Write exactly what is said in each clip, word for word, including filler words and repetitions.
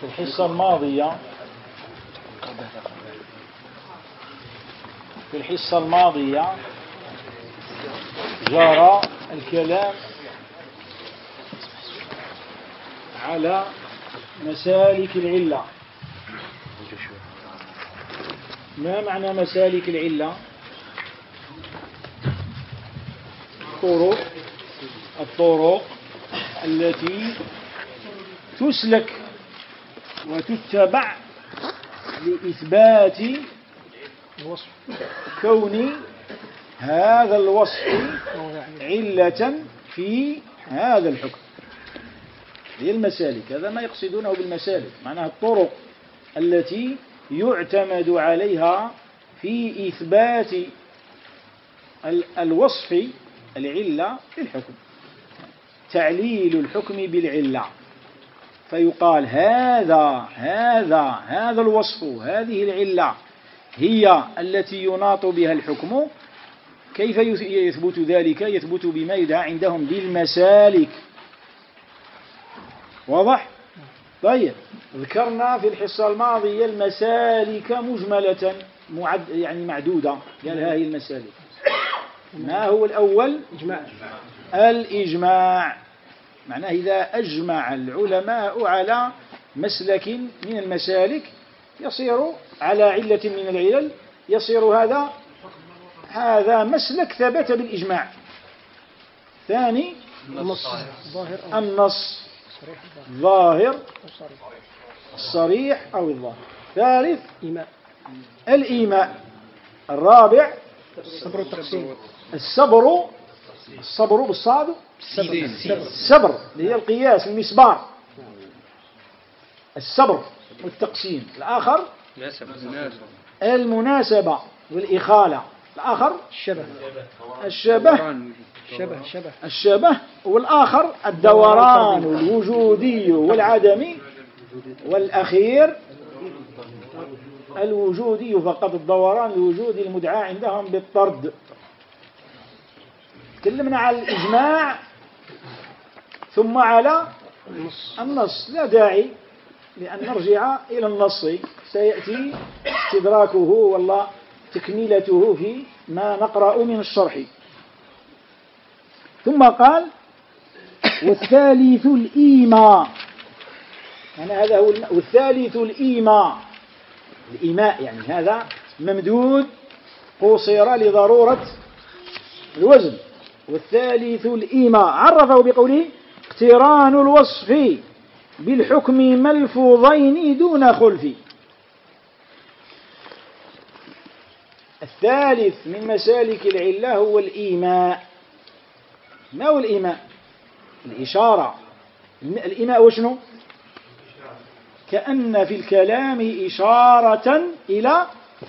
الحصة الماضية في الحصة الماضية جرى الكلام على مسالك العلة. ما معنى مسالك العلة؟ الطرق الطرق التي تسلك وتتبع لإثبات كون هذا الوصف علة في هذا الحكم. هي المسالك، هذا ما يقصدونه بالمسالك، معناها الطرق التي يعتمد عليها في إثبات الوصف العلة في الحكم. تعليل الحكم بالعلة، فيقال هذا هذا هذا الوصف، هذه العلة هي التي يناط بها الحكم. كيف يثبت ذلك؟ يثبت بما يدعى عندهم بالمسالك. واضح؟ طيب، ذكرنا في الحصة الماضية المسالك مجملة معد يعني معدودة، قال هذه المسالك. ما هو الأول؟ إجماع. الإجماع معناه إذا أجمع العلماء على مسلك من المسالك يصير على علة من العلل، يصير هذا هذا مسلك ثبت بالإجماع. ثاني النص النص ظاهر الصريح أو الظاهر. ثالث الإيماء. الرابع الصبر التقسيم. الصبر الصبر بالصاد الصبر اللي هي القياس المسبار. الصبر والتقسيم. الآخر المناسبة والإخالة. الآخر الشبه الشبه الشبه الشبه الشبه والآخر الدوران الوجودي والعدمي. والأخير الوجودي فقط، الدوران الوجودي المدعى عندهم بالطرد. تكلمنا على الإجماع ثم على النص. لا داعي لأن نرجع إلى النص، سيأتي استدراكه والله تكملته في ما نقرأ من الشرح. ثم قال والثالث الإيماء. يعني هذا هو والثالث الإيماء. الإيماء يعني هذا ممدود قصر لضرورة الوزن. والثالث الإيماء عرفه بقوله اقتران الوصف بالحكم ملفوظين دون خلف. الثالث من مسالك العلة هو الإيماء. ما هو الإيماء؟ الإشارة. الإيماء وشنو؟ كأن في الكلام إشارة إلى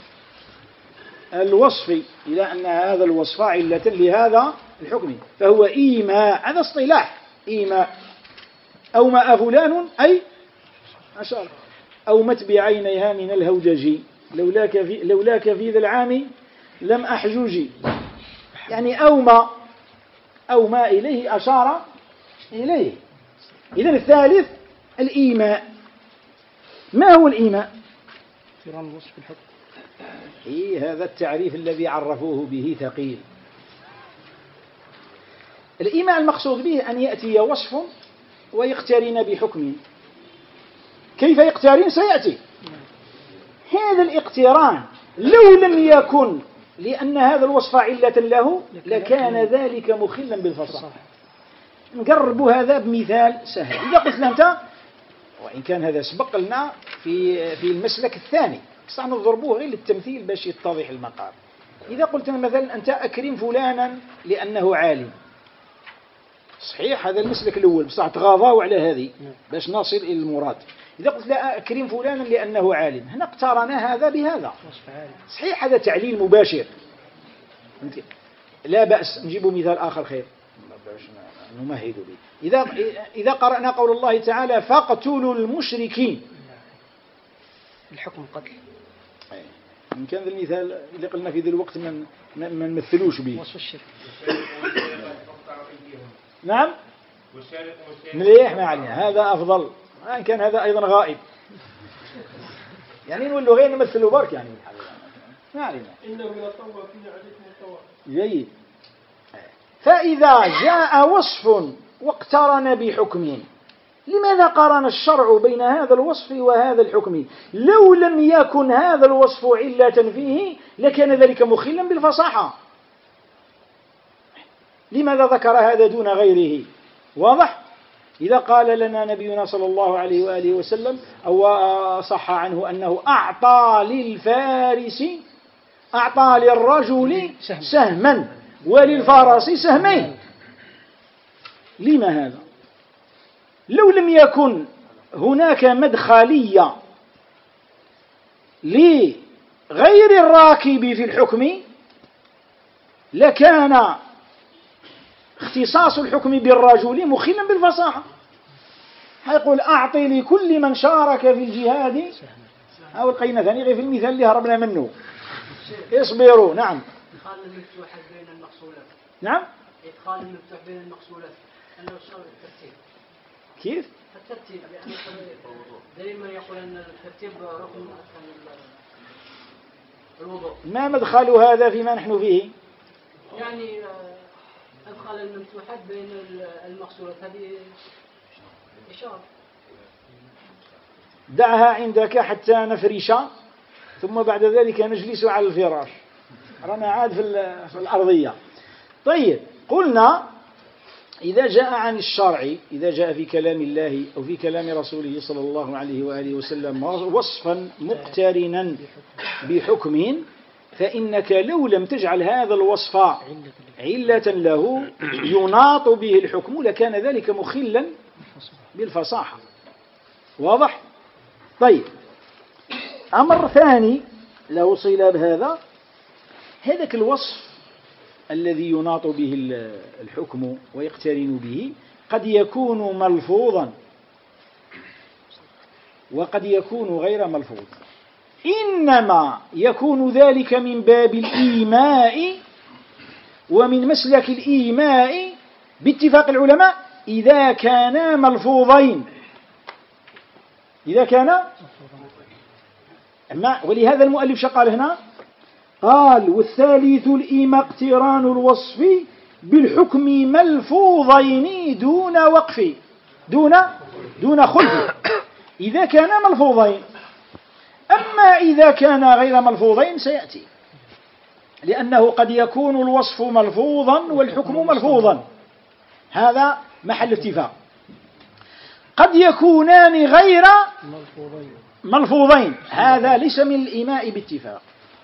الوصف، إلى أن هذا الوصف علة لهذا الحكم، فهو إيماء. هذا اصطلاح إيماء. أو ما فلان أي أشار، أو مت بعينيها من الهوجج لولاك في, لولاك في ذا العام لم أحجوجي. يعني أو ما أو ما إليه أشار إليه. إذن الثالث الإيماء. ما هو الإيماء؟ اقتران الوصف بالحكم. إيه، هذا التعريف الذي عرفوه به ثقيل. الإيماء المقصود به أن يأتي وصف ويقترن بحكم. كيف يقترن؟ سيأتي. هذا الاقتران لو لم يكن لأن هذا الوصف علة له لكان ذلك مخلا بالفصاحة. نقرب هذا بمثال سهل. إذا قلت أنت، وإن كان هذا سبق لنا في في المسلك الثاني، بس نضربوه غير للتمثيل باش يتضح المقام. إذا قلت مثلا أنت أكرم فلانا لأنه عالم، صحيح هذا المسلك الأول، بس تغاضوا على هذه باش نصل إلى المراد. إذا قلت لا أكرم فلانا لأنه عالم، هنا اقترن هذا بهذا، صحيح هذا تعليل مباشر. لا بأس نجيب مثال آخر خير نمهد به. إذا إذا قرأنا قول الله تعالى فاقتلوا المشركين، الحكم قتل. إن كان ذا المثال اللي قلنا في ذي الوقت من ما نمثلوش به. وصف الشرك. نعم مليح، ما علينا، هذا أفضل. إن كان هذا أيضا غائب، يعني نولوا غير نمثلوا برك يعني بالحقيقة ما علينا. إنه من الطوافين عليكم الطواف. جيد. فإذا جاء وصف واقترن بحكم، لماذا قارن الشرع بين هذا الوصف وهذا الحكم؟ لو لم يكن هذا الوصف علة فيه لكان ذلك مخلا بالفصاحة. لماذا ذكر هذا دون غيره؟ واضح؟ إذا قال لنا نبينا صلى الله عليه وآله وسلم أو صح عنه أنه أعطى للفارس أعطى للرجل سهما وللفرس سهمين، لما هذا؟ لو لم يكن هناك مدخلية لغير الراكب في الحكم لكان اختصاص الحكم بالرجل مخلا بالفصاحة. حيقول أعطي لكل من شارك في الجهاد أو القيمة ثاني غير في المثال اللي هربنا منه. اصبروا. نعم. إدخال المفتوح بين المقصولات. نعم. إدخال المفتوح بين المقصولات أنه الشرع الترتيب. كيف؟ الترتيب لأن دائما يقول أن الترتيب ركن الوضوء. ما مدخل هذا فيما نحن فيه؟ يعني أدخل المفتوحات بين المقصولات هذه إشارة. دعها عندك حتى نفرش ثم بعد ذلك نجلس على الفراش، رانا عاد في الأرضية. طيب قلنا إذا جاء عن الشرع، إذا جاء في كلام الله أو في كلام رسوله صلى الله عليه وآله وسلم وصفا مقترنا بحكم، فإنك لو لم تجعل هذا الوصف علة له يناط به الحكم لكان ذلك مخلا بالفصاحة. واضح؟ طيب أمر ثاني له صلة بهذا، هذاك الوصف الذي يناط به الحكم ويقترن به قد يكون ملفوظا وقد يكون غير ملفوظ، إنما يكون ذلك من باب الإيماء ومن مسلك الإيماء باتفاق العلماء إذا كانا ملفوظين. إذا كان أما ولهذا المؤلف شقال هنا قال والثالث الإيماء اقتران الوصف بالحكم ملفوظين دون وقف دون دون خلف إذا كان ملفوظين. أما إذا كان غير ملفوظين سيأتي، لأنه قد يكون الوصف ملفوظا والحكم ملفوظا، هذا محل اتفاق. قد يكونان غير ملفوظين، هذا ليس من الإيماء باتفاق.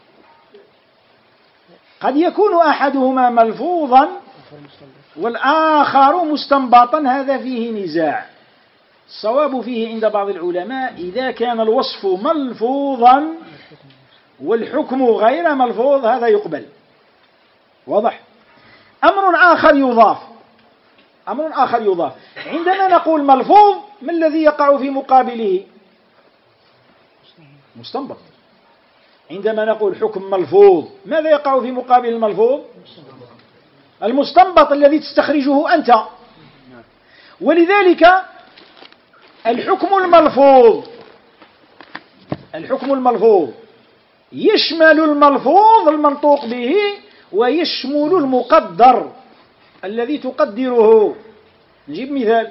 قد يكون أحدهما ملفوظا والآخر مستنبطا، هذا فيه نزاع. الصواب فيه عند بعض العلماء إذا كان الوصف ملفوظا والحكم غير ملفوظ هذا يقبل. واضح؟ أمر آخر يضاف أمر آخر يضاف عندما نقول ملفوظ ما الذي يقع في مقابله؟ مستنبط. عندما نقول حكم ملفوظ ماذا يقع في مقابل الملفوظ؟ المستنبط الذي تستخرجه أنت. ولذلك الحكم الملفوظ الحكم الملفوظ يشمل الملفوظ المنطوق به ويشمل المقدر الذي تقدره. نجيب مثال: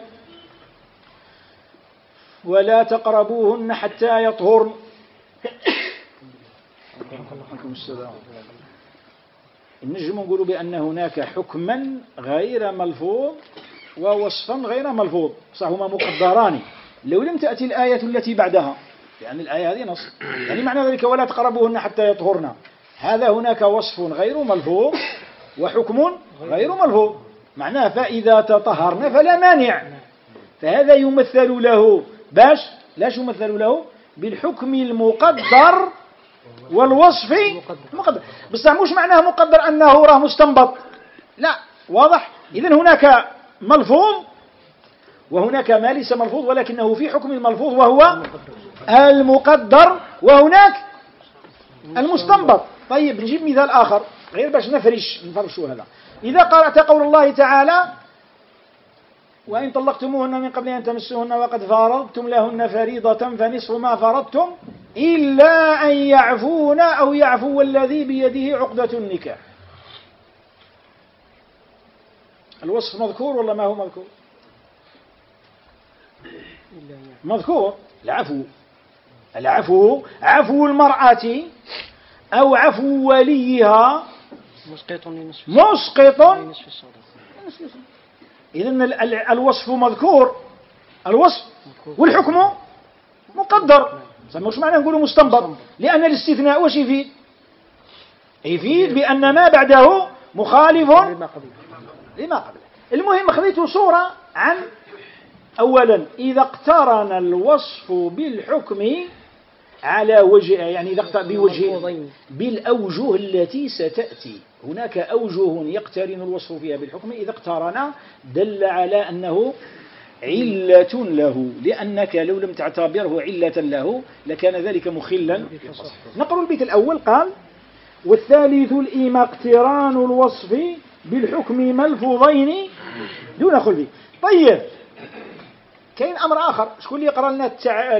ولا تقربوهن حتى يطهرن. نجم نقول بأن هناك حكما غير ملفوظ ووصفا غير ملفوظ، صح هما مقدران لو لم تأتي الآية التي بعدها، لأن يعني الآية هذه نص، يعني معنى ذلك ولا تقربوهن حتى يطهرن، هذا هناك وصف غير ملفوظ وحكم غير ملفوظ، معناه فإذا تطهرن فلا مانع، فهذا يمثل له باش لاش يمثل له بالحكم المقدر والوصف المقدر. بس مش معناه مقدر أنه راه مستنبط، لا. واضح؟ إذن هناك ملفوظ وهناك ما ليس ملفوظ ولكنه في حكم الملفوظ وهو المقدر، وهناك المستنبط. طيب نجيب مثال آخر غير باش نفرش نفرشوا هذا. إذا قرأت قول الله تعالى: وإن طلقتموهن من قبل أن تمسوهن وقد فرضتم لهن فريضة فنصف ما فرضتم إلا أن يعفون أو يعفو الذي بيده عقدة النكاح. الوصف مذكور ولا ما هو مذكور؟ مذكور. العفو العفو عفو المرأة أو عفو وليها مسقط لنصف مسقط. الصدقة. إذن الوصف مذكور، الوصف والحكم مقدر. مش معنى نقول مستنبط، لأن الاستثناء وش يفيد؟ يفيد بأن ما بعده مخالف لما قبله. المهم خذيت صورة عن أولا إذا اقترن الوصف بالحكم على وجه، يعني إذا اقترن بوجه بالأوجه التي ستأتي. هناك أوجه يقترن الوصف فيها بالحكم، إذا اقترن دل على أنه علة له، لأنك لو لم تعتبره علة له لكان ذلك مخلا. نقرأ البيت الأول. قال: والثالث الإيما اقتران الوصف بالحكم ملفوظين دون خلف. طيب، كاين أمر آخر. شكون اللي يقرأ لنا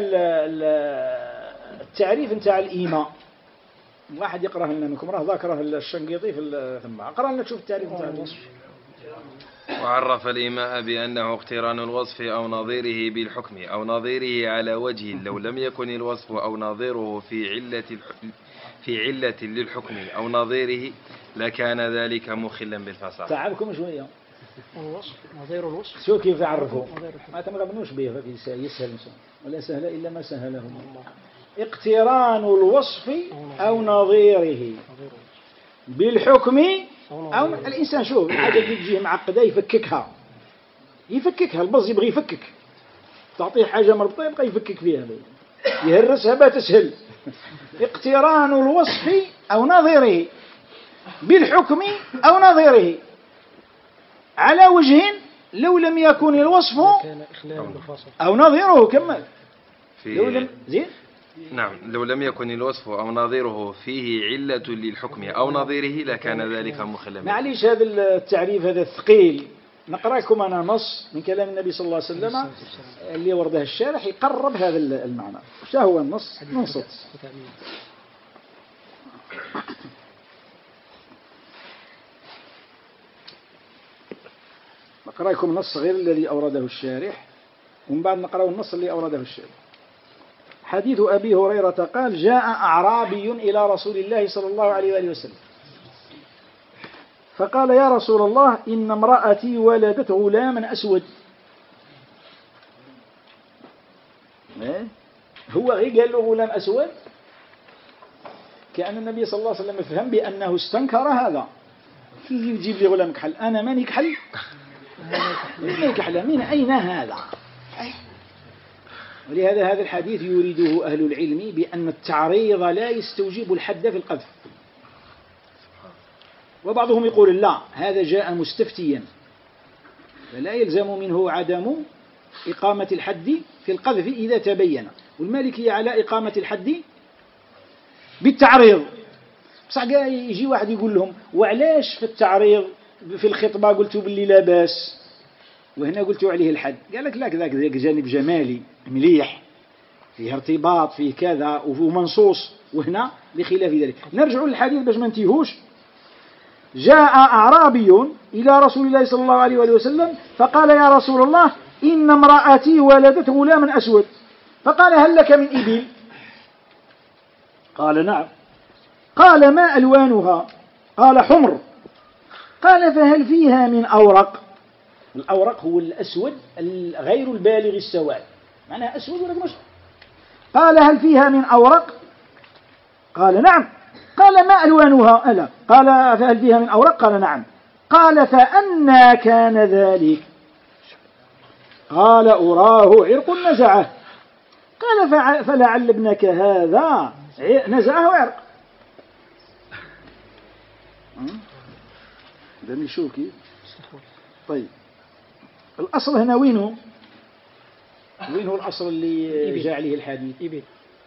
التعريف نتاع الإيماء؟ واحد يقرأه لنا منكم، راه ذاكره الشنقيطي في ثم. اقرأ لنا تشوف التعريف نتاع الوصف. وعرف الإيماء بأنه اقتران الوصف أو نظيره بالحكم أو نظيره على وجه لو لم يكن الوصف أو نظيره في علة في علة للحكم أو نظيره لكان ذلك مخلا بالفصاحة. تعبكم شوية. الوصف نظير الوصف شو كيف يعرفوا؟ ما تمغبنوش به يسهل ولا سهل إلا ما سهله الله. اقتران الوصف أو نظيره بالحكم أو الإنسان. شوف الحاجة اللي تجيه معقدة يفككها يفككها البز يبغي يفكك، تعطيه حاجة مربوطة يبغى يفكك فيها، يهرسها بها تسهل. اقتران الوصف أو نظيره بالحكم أو نظيره على وجه لو لم يكن الوصف أو نظيره. كمل. لو لم زين نعم لو لم يكن الوصف أو نظيره فيه علة للحكم أو نظيره لكان ذلك مخلا. معليش هذا التعريف هذا الثقيل. نقرأ لكم أنا نص من كلام النبي صلى الله عليه وسلم اللي ورده الشارح يقرب هذا المعنى. وش هو النص؟ ننصت. نقرأ لكم نص غير الذي أورده الشارح، ومن بعد نقرأ النص اللي أورده الشارح. حديث أبي هريرة قال: جاء أعرابي إلى رسول الله صلى الله عليه وآله وسلم فقال: يا رسول الله، إن امرأتي ولدت غلاما أسود. هو غير قال له غلام أسود، كأن النبي صلى الله عليه وسلم فهم بأنه استنكر هذا. كيف يجيب لي غلام كحل؟ أنا ماني كحل؟ ماني كحل من أين هذا؟ ولهذا هذا الحديث يريده أهل العلم بأن التعريض لا يستوجب الحد في القذف. وبعضهم يقول لا، هذا جاء مستفتيا فلا يلزم منه عدم إقامة الحد في القذف إذا تبين. والمالكية على إقامة الحد بالتعريض. بصح يجي واحد يقول لهم: وعلاش في التعريض في الخطبة قلتوا باللي لا باس وهنا قلتوا عليه الحد؟ قال لك: لا، ذاك جانب جمالي مليح، فيه ارتباط، فيه كذا ومنصوص، وهنا بخلاف ذلك. نرجع للحديث باش ما ننتهوش. جاء أعرابي إلى رسول الله صلى الله عليه وسلم فقال: يا رسول الله، إن امرأتي ولدت غلاما أسود. فقال: هل لك من إبل؟ قال: نعم. قال: ما ألوانها؟ قال: حمر. قال: فهل فيها من أورق؟ الأورق هو الأسود غير البالغ السواد، معناها أسود ولا مش؟ قال: هل فيها من أورق؟ قال: نعم. قال: ما ألوانها؟ ألا. قال: فهل فيها من أورق؟ قال: نعم. قال: فأنى كان ذلك؟ قال: أراه عرق نزعه. قال: فلعل ابنك هذا نزعه عرق. ده نشوف كيف. طيب، الأصل هنا وينه؟ وينه الأصل اللي جاء عليه الحديث؟ إبل.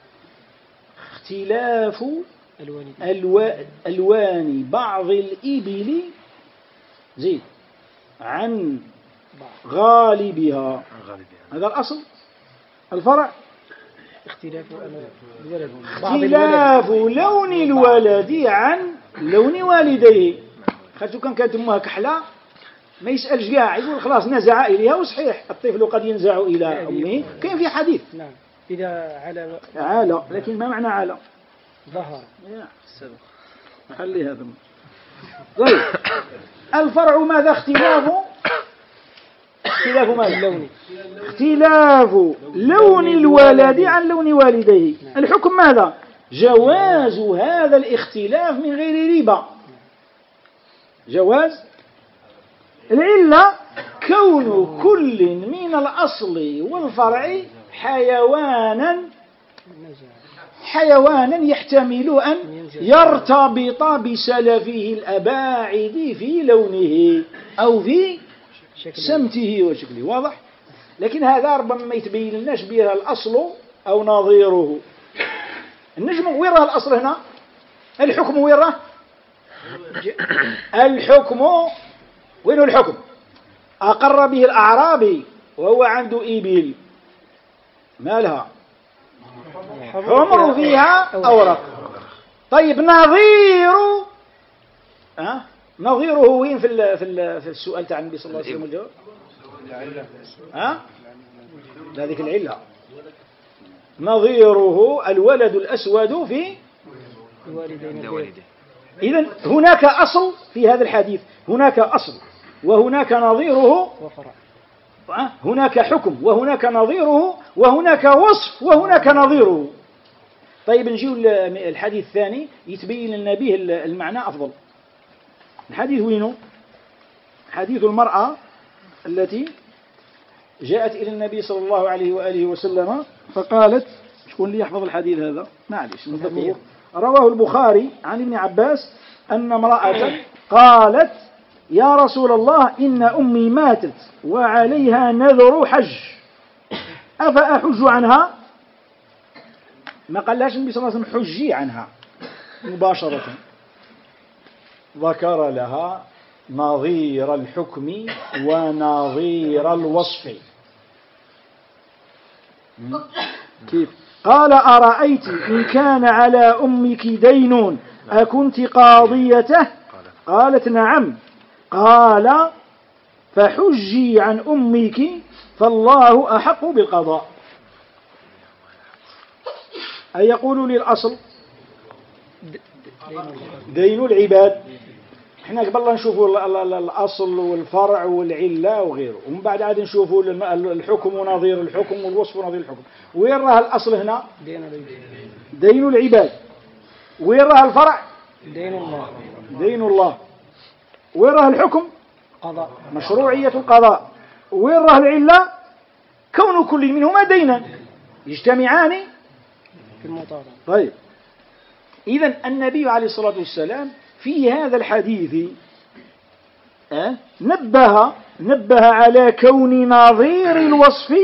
اختلاف ألوان, ألوان بعض الإبل زيد عن غالبها. هذا الأصل. الفرع اختلاف الولد اختلاف لون الولد عن لون والديه. خاطر كان كانت امها كحله ما يسالش كاع، يقول خلاص نزع اليها، وصحيح الطفل قد ينزع الى امه، كاين في حديث نعم إذا على عالى، لكن ما معنى عالى؟ ظهر السبب خلي هذا. طيب الفرع ماذا؟ اختلاف اختلاف ماذا؟ اللون اختلاف لون الولد عن لون والديه. الحكم ماذا؟ جواز هذا الاختلاف من غير ربا. جواز. العلة كون كل من الأصل والفرع حيوانا حيوانا يحتمل أن يرتبط بسلفه الأباعد في لونه أو في سمته وشكله. واضح؟ لكن هذا ربما ما يتبين لناش بها الأصل أو نظيره. النجم وين راه الأصل هنا؟ الحكم وين راه؟ الحكم وين الحكم؟ أقر به الأعرابي وهو عنده إبل، ما لها؟ حمر فيها أورق. طيب نظير أه؟ نظيره وين في ال في, ال في السؤال تاع النبي صلى الله عليه وسلم الجواب؟ ها؟ لا ذيك العلة. نظيره الولد الأسود في الوالدين. إذن هناك أصل في هذا الحديث، هناك أصل وهناك نظيره، هناك حكم وهناك نظيره، وهناك وصف وهناك نظيره. طيب نجيو الحديث الثاني يتبين لنا به المعنى أفضل. الحديث وينه؟ حديث المرأة التي جاءت إلى النبي صلى الله عليه وآله وسلم فقالت، شكون اللي يحفظ الحديث هذا؟ معلش نذكره. رواه البخاري عن ابن عباس أن امرأة قالت يا رسول الله إن أمي ماتت وعليها نذر حج أفأحج عنها؟ ما قالهاش النبي صلى الله عليه وسلم حجي عنها مباشرة، ذكر لها نظير الحكم ونظير الوصف. كيف؟ قال أرأيت إن كان على أمك دين أكنت قاضيته؟ قالت نعم. قال فحجي عن أمك فالله أحق بالقضاء. أي يقول لي الأصل دين العباد. احنا قبل نشوفوا الأصل والفرع والعلة وغيره، ومن بعد عاد نشوفوا الحكم ونظير الحكم والوصف ونظير الحكم. وين راه الأصل هنا؟ دين العباد. وين راه الفرع؟ دين الله. دين الله. وين راه الحكم؟ قضاء، مشروعية القضاء. وين راه العلة؟ كون كل منهما دينا يجتمعان في المطالبة. طيب إذن النبي عليه الصلاة والسلام في هذا الحديث أه؟ نبه نبه على كون نظير الوصف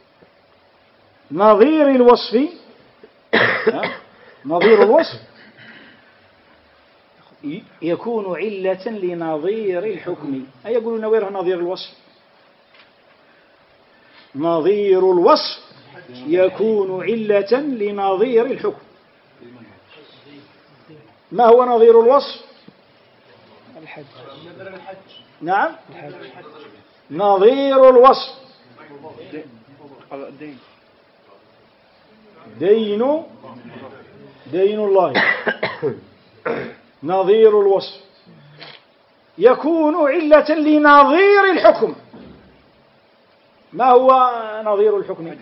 نظير الوصف أه؟ نظير الوصف يكون علة لنظير الحكم. أي يقولون ويره نظير الوصف؟ نظير الوصف يكون علة لنظير الحكم. ما هو نظير الوصف؟ الحج. نعم الحج. نظير الوصف دين دين الله. نظير الوصف يكون علة لنظير الحكم. ما هو نظير الحكم؟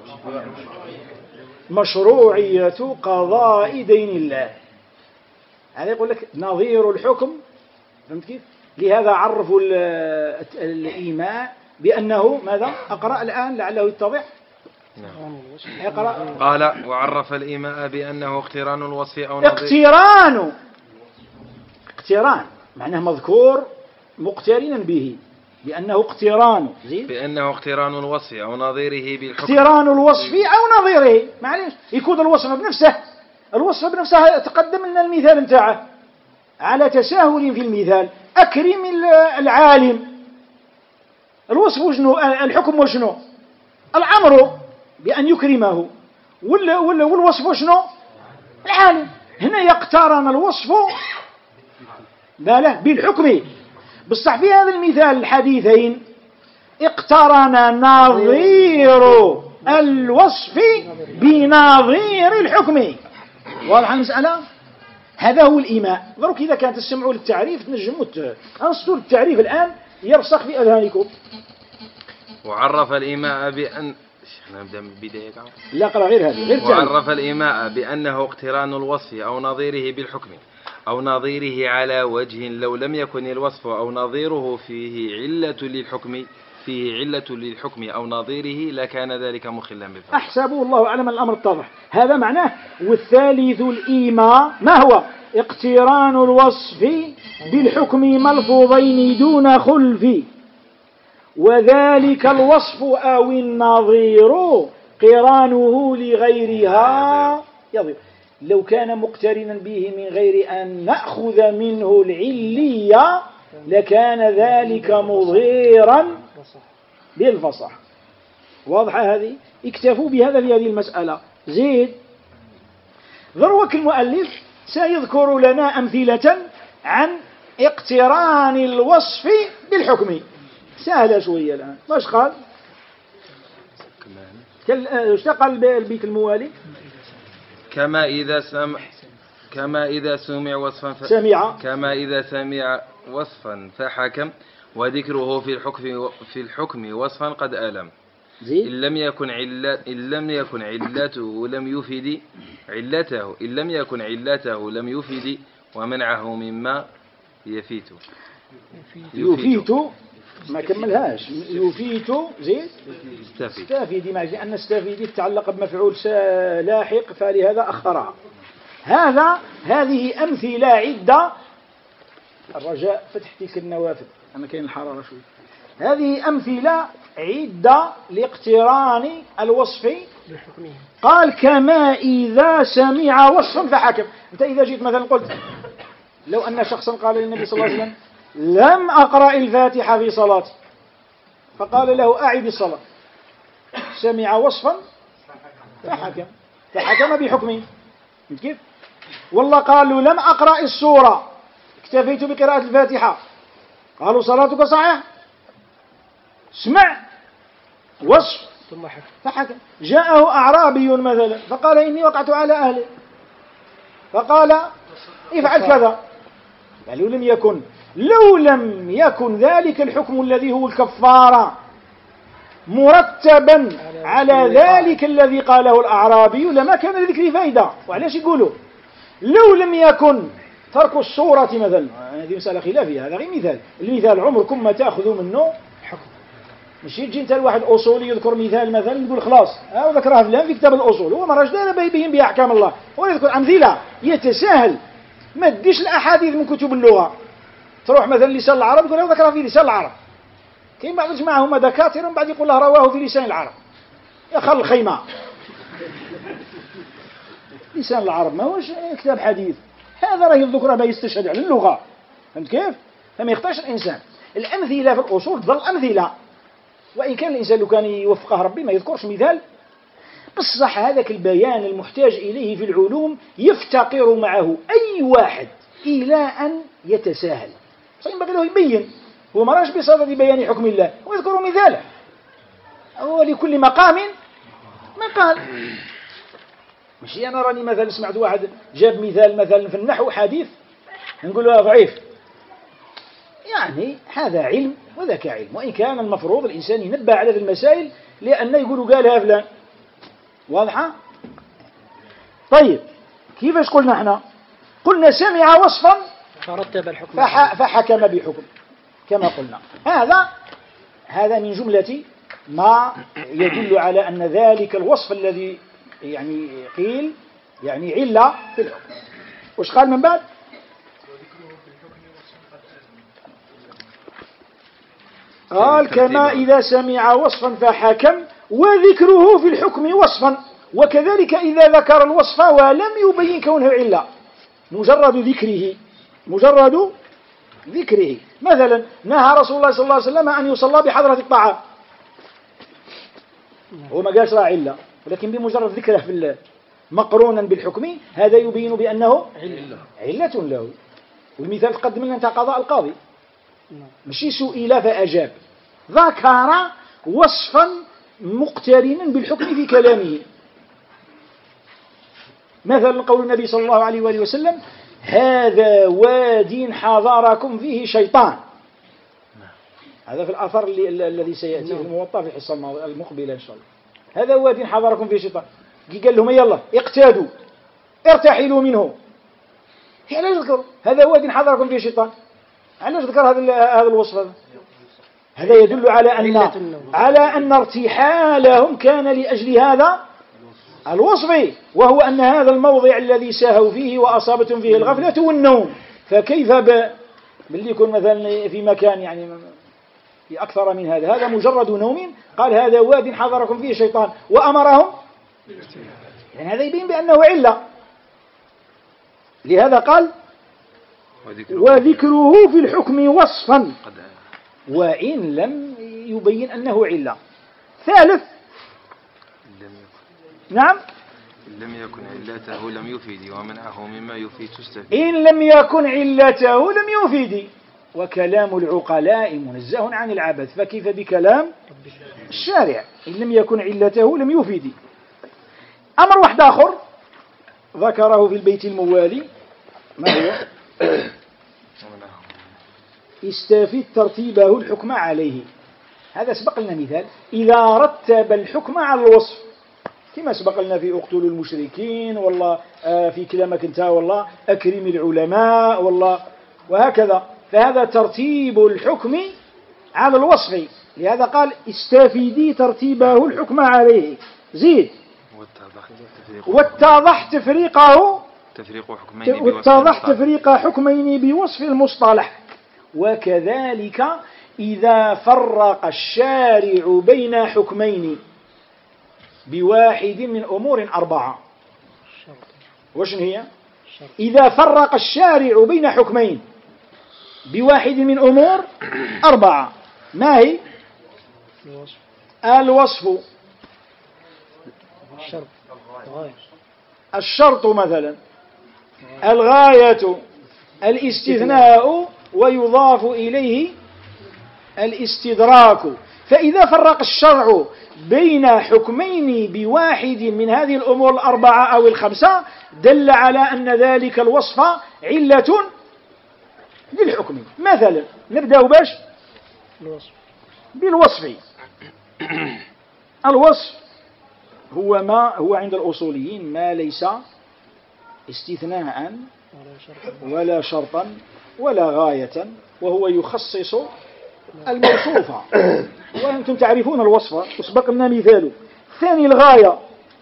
مشروعية قضاء دين الله. هذا يقول لك نظير الحكم. فهمت كيف؟ لهذا عرفوا الإيماء بأنه ماذا؟ أقرأ الآن لعله يتضح. اقرأ. قال وعرف الإيماء بأنه اقتران الوصف أو نظير. اقتران اقتران معناه مذكور مقترنا به، بأنه اقتران زين بأنه اقتران الوصف أو نظيره بالحكم. اقتران الوصف أو نظيره، معليش يكون الوصف بنفسه. الوصف بنفسه تقدم لنا المثال نتاعه على تساهل في المثال. أكرم العالم، الوصف وشنو؟ الحكم وشنو؟ الأمر بأن يكرمه، ولا ولا والوصف شنو؟ العالم. هنا يقترن الوصف بالحكم. بصح في هذا المثال الحديثين اقترن نظير الوصف بنظير الحكم. واضح المسألة؟ هذا هو الإيماء. دروك إذا كانت تسمعوا للتعريف تنجموا أنصتوا للتعريف الآن يرسخ في أذهانكم. وعرف الإيماء بأن نبدأ من البداية. لا قرأ غير هذه غير تعريف. وعرف الإيماء بأنه اقتران الوصف أو نظيره بالحكم أو نظيره على وجه لو لم يكن الوصف أو نظيره فيه علة للحكم فيه علة للحكم أو نظيره لكان ذلك مخلا بالفرق. أحسبه الله أعلم الأمر اتضح. هذا معناه. والثالث الإيماء ما هو؟ اقتران الوصف بالحكم ملفوظين دون خلف، وذلك الوصف أو النظير قرانه لغيرها يضير. لو كان مقترنا به من غير أن نأخذ منه العلية لكان ذلك مضيرا بالفصح. واضحة هذه؟ اكتفوا بهذا في هذه المسألة. زيد ذروك المؤلف سيذكر لنا أمثلة عن اقتران الوصف بالحكم. سهلة شوية الآن. ماش قال؟ ايش قال البيت الموالي؟ كما إذا سمع كما إذا سمع وصفا ف... سمع كما إذا سمع وصفا فحكم وذكره في الحكم في الحكم وصفا قد ألم. إن لم يكن علة إن لم يكن علته لم يفيد علته إن لم يكن علته لم يفيد ومنعه مما يفيت يفيت ما كملهاش. يفيت زيد استفيد استفيد مع أن استفيد تتعلق بمفعول لاحق فلهذا أخرها. هذا هذه أمثلة عدة. الرجاء فتح تلك النوافذ أنا كاين الحرارة شوي. هذه أمثلة عدة لاقتران الوصف بحكمه. قال كما إذا سمع وصفا فحكم. أنت إذا جيت مثلا قلت لو أن شخصا قال للنبي صلى الله عليه وسلم لم أقرأ الفاتحة في صلاتي فقال له أعد الصلاة، سمع وصفا فحكم فحكم بحكمه. كيف؟ والله قالوا لم أقرأ السورة اكتفيت بقراءة الفاتحة قالوا صلاتك صحيح. سمع وصف ثم حكم فحكم. جاءه أعرابي مثلا فقال إني وقعت على أهلي فقال افعل كذا. قالوا لم يكن لو لم يكن ذلك الحكم الذي هو الكفارة مرتبا على ذلك الذي قاله الأعرابي لما كان لذكره فائدة. وعلاش يقولوا لو لم يكن ترك الصورة مثلا؟ هذه مسألة خلافية. هذا غير مثال. المثال عمركم ما تأخذوا منه حكم. مش يجي انت الواحد أصولي يذكر مثال مثلا يقول خلاص ها ذكرها فلان في كتاب الأصول هو ما راش داير يبين بها أحكام الله هو يذكر أمثلة يتساهل. ما تديش الأحاديث من كتب اللغة تروح مثلا لسان العرب يقول له ذكرها في لسان العرب. كاين بعض الجماعة هما دكاترة ومن بعد يقول له رواه في لسان العرب. يا خل الخيمة لسان العرب ما هوش كتاب حديث. هذا راه يذكر ما يستشهد على اللغة. فهمت كيف؟ فما يخطاش الإنسان. الأمثلة في الأصول تظل أمثلة وإن كان الإنسان لو كان يوفقه ربي ما يذكرش مثال. بصح هذاك البيان المحتاج إليه في العلوم يفتقر معه أي واحد إلى أن يتساهل. فينبغي له يبين. هو ما راش بصدد بيان حكم الله هو يذكر مثاله. هو لكل مقام مقال. ماشي أنا راني مثلا سمعت واحد جاب مثال مثلا في النحو حديث نقول له ضعيف. يعني هذا علم وذاك علم وإن كان المفروض الإنسان ينبه على هذه المسائل لأنه يقولوا قالها فلان. واضحة؟ طيب كيفاش قلنا احنا؟ قلنا سمع وصفا فرتب الحكم فح فحكم بحكم كما قلنا. هذا هذا من جملة ما يدل على أن ذلك الوصف الذي يعني قيل يعني علة في الحكم. وش قال من بعد؟ قال كما إذا سمع وصفا فحكم وذكره في الحكم وصفا وكذلك إذا ذكر الوصف ولم يبين كونه علة مجرد ذكره مجرد ذكره. مثلا نهى رسول الله صلى الله عليه وسلم أن يصلى بحضرة الطعام هو ما قالش راه علة ولكن بمجرد ذكره في ال- مقرونا بالحكم هذا يبين بأنه علة له. والمثال تقدم لنا انت قضاء القاضي، ماشي سئل فأجاب، ذكر وصفا مقترنا بالحكم في كلامه. مثلا قول النبي صلى الله عليه وآله وسلم: هذا واد حضركم فيه شيطان. هذا في الأثر اللي- الذي سيأتي في الموطأ في الحصة المقبلة إن شاء الله. هذا واد حضركم فيه شيطان، كي قال لهم يلا اقتادوا ارتحلوا منه. علاش ذكر هذا واد حضركم فيه شيطان؟ علاش ذكر هذا ال- هذا الوصف هذا؟ هذا يدل على أن علة النوم. على أن ارتحالهم كان لأجل هذا الوصف، وهو أن هذا الموضع الذي ساهوا فيه وأصابتهم فيه الغفلة والنوم. فكيف ب... باللي يكون مثلا في مكان يعني في أكثر من هذا، هذا مجرد نوم، قال هذا واد حضركم فيه شيطان وأمرهم، يعني هذا يبين بأنه علة. لهذا قال: وذكره في الحكم وصفا قد وإن لم يبين أنه علة. ثالث، لم يكن نعم، لم يكن علته لم يفيد، ومنعه مما يفيد تستفيد. إن لم يكن علته لم يفيد، وكلام العقلاء منزه عن العبث، فكيف بكلام الشارع؟ إن لم يكن علته لم يفيد. أمر واحد آخر ذكره في البيت الموالي، ما هو؟ ومنعه استفد ترتيبه الحكم عليه. هذا سبق لنا مثال: إذا رتب الحكم على الوصف، كما سبق لنا في اقتلوا المشركين، والله آه في كلامك انت، والله أكرم العلماء، والله وهكذا. فهذا ترتيب الحكم على الوصف. لهذا قال: استفيدي ترتيبه الحكم عليه. زيد: واتضح تفريق واتضح تفريقه تفريق حكمين بوصف واتضح المصطلح. تفريق حكمين بوصف المصطلح. وكذلك إذا فرق الشارع بين حكمين بواحد من أمور أربعة. وشن هي؟ إذا فرق الشارع بين حكمين بواحد من أمور أربعة. ما هي؟ الوصف، الوصف، الشرط، الغاية، الشرط مثلا، الغاية، الاستثناء، ويضاف إليه الاستدراك. فإذا فرق الشرع بين حكمين بواحد من هذه الأمور الأربعة أو الخمسة دل على أن ذلك الوصف علة للحكم. مثلا نبدأ باش الوصف، بالوصف. الوصف هو ما هو عند الأصوليين ما ليس استثناء ولا شرط، ولا شرطا ولا غاية، وهو يخصص الموصوف. وأنتم تعرفون الوصف وسبق لنا مثاله. ثاني، الغاية،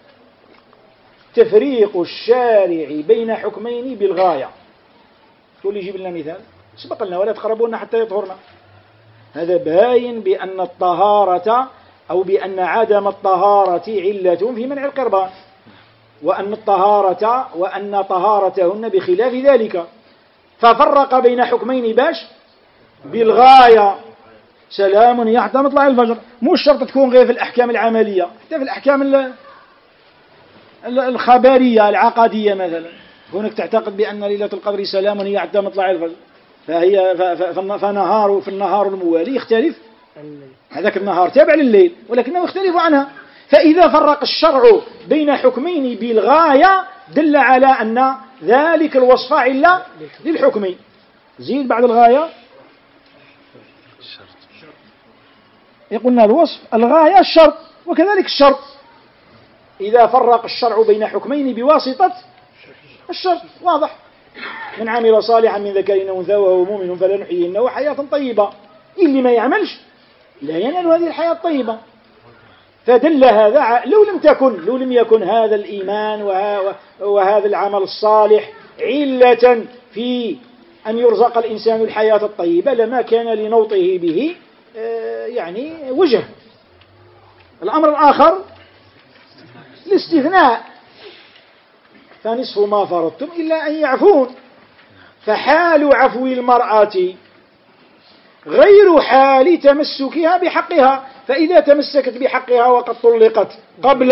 تفريق الشارع بين حكمين بالغاية. تقول لي جيب لنا مثال. سبق لنا: ولا تقربونا حتى يطهرنا. هذا باين بأن الطهارة أو بأن عدم الطهارة علة في منع القربان، وأن الطهارة وأن طهارتهن بخلاف ذلك. ففرق بين حكمين باش بالغاية. سلام هي حتى مطلع الفجر، مو شرط تكون غير في الأحكام العملية، حتى في الأحكام ال- ال- الخبرية العقدية. مثلا هناك تعتقد بأن ليلة القدر سلام هي حتى مطلع الفجر، فهي ف- ف- ف- فنهار في النهار الموالي يختلف، الليل، هذاك النهار تابع لليل ولكنه يختلف عنها. فإذا فرق الشرع بين حكمين بالغاية دل على أن ذلك الوصف علة للحكم. زيد بعد الغاية. الشرط. يقولنا الوصف، الغاية، الشرط، وكذلك الشرط. إذا فرق الشرع بين حكمين بواسطة الشرط، واضح: من عمل صالحا من ذكر أو أنثى وهو مؤمن فلنحيينه حياة طيبة. اللي ما يعملش لا ينال هذه الحياة الطيبة. فدل هذا ع- لو لم تكن لو لم يكن هذا الإيمان وه- وهذا العمل الصالح علة في أن يرزق الإنسان الحياة الطيبة لما كان لنوطه به آه، يعني وجه. الأمر الآخر الاستثناء: فنصف ما فرضتم إلا أن يعفون. فحال عفو المرأة غير حال تمسكها بحقها. فإذا تمسكت بحقها وقد طلقت قبل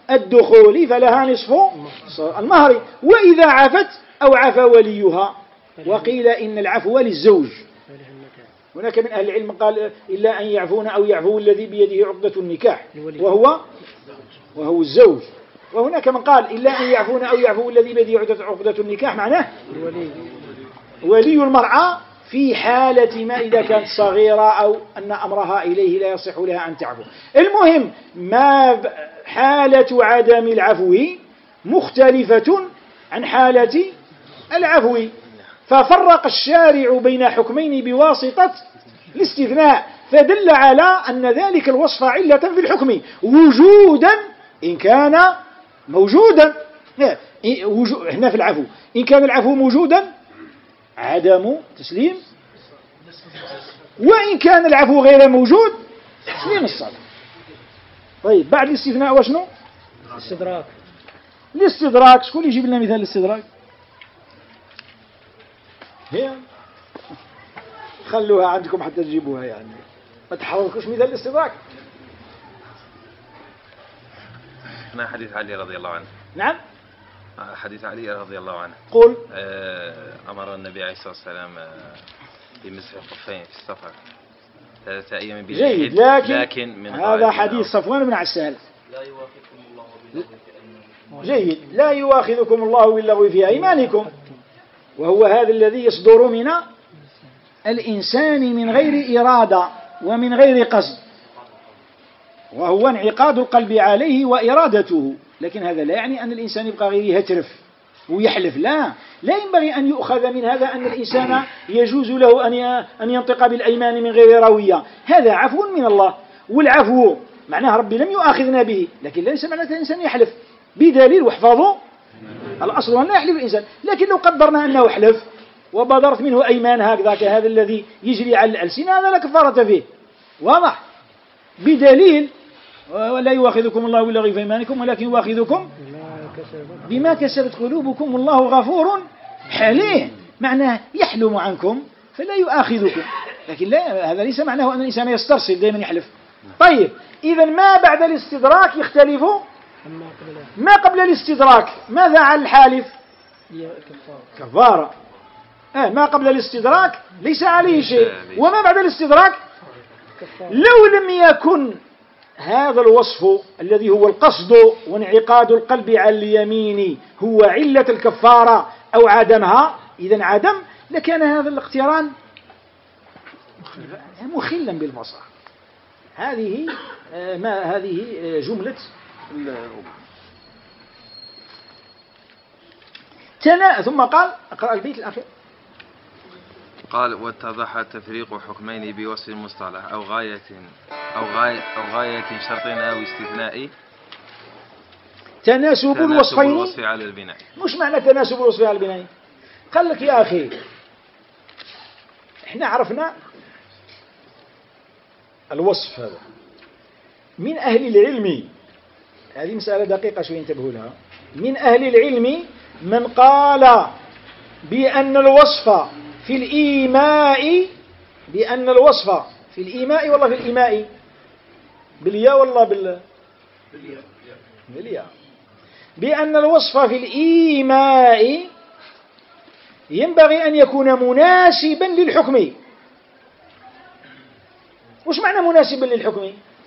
الدخول فلها نصف المهر، وإذا عفت أو عفى وليها. وقيل إن العفو للزوج. هناك من أهل العلم قال إلا أن يعفون أو يعفو الذي بيده عقدة النكاح وهو وهو الزوج. وهناك من قال إلا أن يعفون أو يعفو الذي بيده عقدة النكاح، معناه ولي المرأة في حالة ما إذا كانت صغيرة أو أن أمرها إليه لا يصح لها أن تعفو. المهم ما حالة عدم العفو مختلفة عن حالة العفو، ففرق الشارع بين حكمين بواسطة الاستثناء، فدل على أن ذلك الوصف علة في الحكم وجودا إن كان موجودا. هنا في العفو إن كان العفو موجودا عدم تسليم، وإن كان العفو غير موجود تسليم الصلاة. طيب بعد الاستثناء وشنو؟ استدراك. الاستدراك، شكون يجيب لنا مثال الاستدراك؟ هي خلوها عندكم حتى تجيبوها، يعني ما تحركوش مثال الاستدراك. هنا حديث علي رضي الله عنه. نعم حديث علي رضي الله عنه قل أمر النبي عليه الصلاة والسلام بمسح الخفين في السفر ثلاثة أيام بجيد، جيد، لكن, لكن من هذا حديث صفوان بن عسال. جيد، لا يواخذكم الله باللغو في أيمانكم، وهو هذا الذي يصدر من الإنسان من غير إرادة ومن غير قصد، وهو انعقاد القلب عليه وإرادته. لكن هذا لا يعني أن الإنسان يبقى غير يهترف ويحلف، لا لا ينبغي أن يؤخذ من هذا أن الإنسان يجوز له أن ينطق بالأيمان من غير روية. هذا عفو من الله، والعفو معناه ربي لم يؤاخذنا به، لكن ليس معناه الإنسان يحلف بدليل. واحفظوا الأصل أن لا يحلف الإنسان، لكن لو قدرنا أنه حلف وبدرت منه أيمان هكذا كهذا الذي يجري على الألسنة، هذا لا كفارة فيه، واضح، بدليل ولا يواخذكم الله باللغو في أيمانكم ولكن يواخذكم بما كسبت قلوبكم والله غفور حليم. معناه يحلم عنكم فلا يؤاخذكم، لكن لا، هذا ليس معناه أن الإنسان يسترسل دائما يحلف. طيب إذا ما بعد الاستدراك يختلف ما قبل الاستدراك. ماذا على الحالف؟ كفارة. آه ما قبل الاستدراك ليس عليه شيء، وما بعد الاستدراك لو لم يكن هذا الوصف الذي هو القصد وانعقاد القلب على اليمين هو علة الكفارة أو عدمها، إذن عدم، لكان هذا الاقتران مخلا بالبصر. هذه ما هذه جملة تنا. ثم قال اقرأ البيت الأخير. قال واتضح تفريق حكمين بوصف المصطلح أو غاية أو غاية أو غاية شرط أو استثناء تناسب الوصفين. الوصف على البناء. مش معنى تناسب الوصف على البناء. قال لك يا أخي احنا عرفنا الوصف هذا من أهل العلم، هذه مسألة دقيقة شوية انتبهوا لها، من أهل العلم من قال بأن الوصف في الإيماء بأن الوصف في الإيماء والله في الإيماء بالياء والله بال بالياء بأن الوصف في الإيماء ينبغي أن يكون مناسبا للحكم. وش معنى مناسبا للحكم؟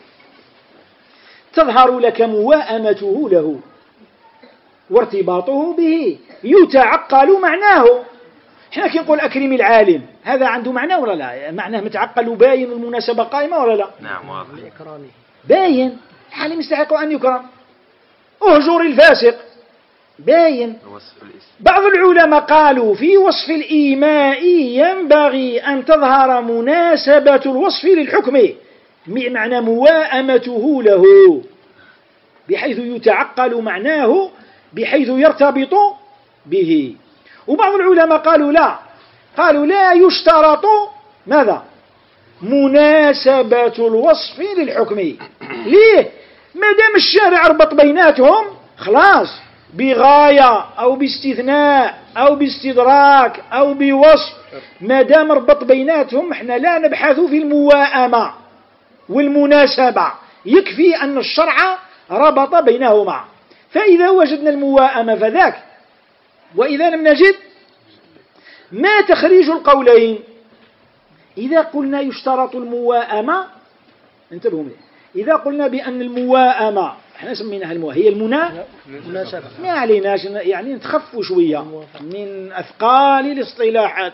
تظهر لك موائمته له وارتباطه به، يتعقل معناه. احنا كي نقول أكرم العالم هذا عنده معنى ولا لا؟ معناه متعقل وباين والمناسبة قائمة ولا لا؟ نعم واضح باين. العالم يستحق أن يكرم. أهجر الفاسق باين. بعض العلماء قالوا في وصف الإيماء ينبغي أن تظهر مناسبة الوصف للحكم، معنى موائمته له بحيث يتعقل معناه بحيث يرتبط به. وبعض العلماء قالوا لا، قالوا لا يشترط ماذا؟ مناسبة الوصف للحكم. ليه؟ ما دام الشارع ربط بيناتهم خلاص بغاية أو باستثناء أو باستدراك أو بوصف، ما دام ربط بيناتهم احنا لا نبحث في الموائمة والمناسبة، يكفي أن الشرع ربط بينهما. فإذا وجدنا المواءمة فذاك، وإذا لم نجد ما تخريج القولين. إذا قلنا يشترط المواءمة، انتبهوا لي، إذا قلنا بأن المواءمة احنا سميناها المواءمة هي المنا مناسبة، ما عليناش يعني نتخفوا شوية من أثقال الاصطلاحات.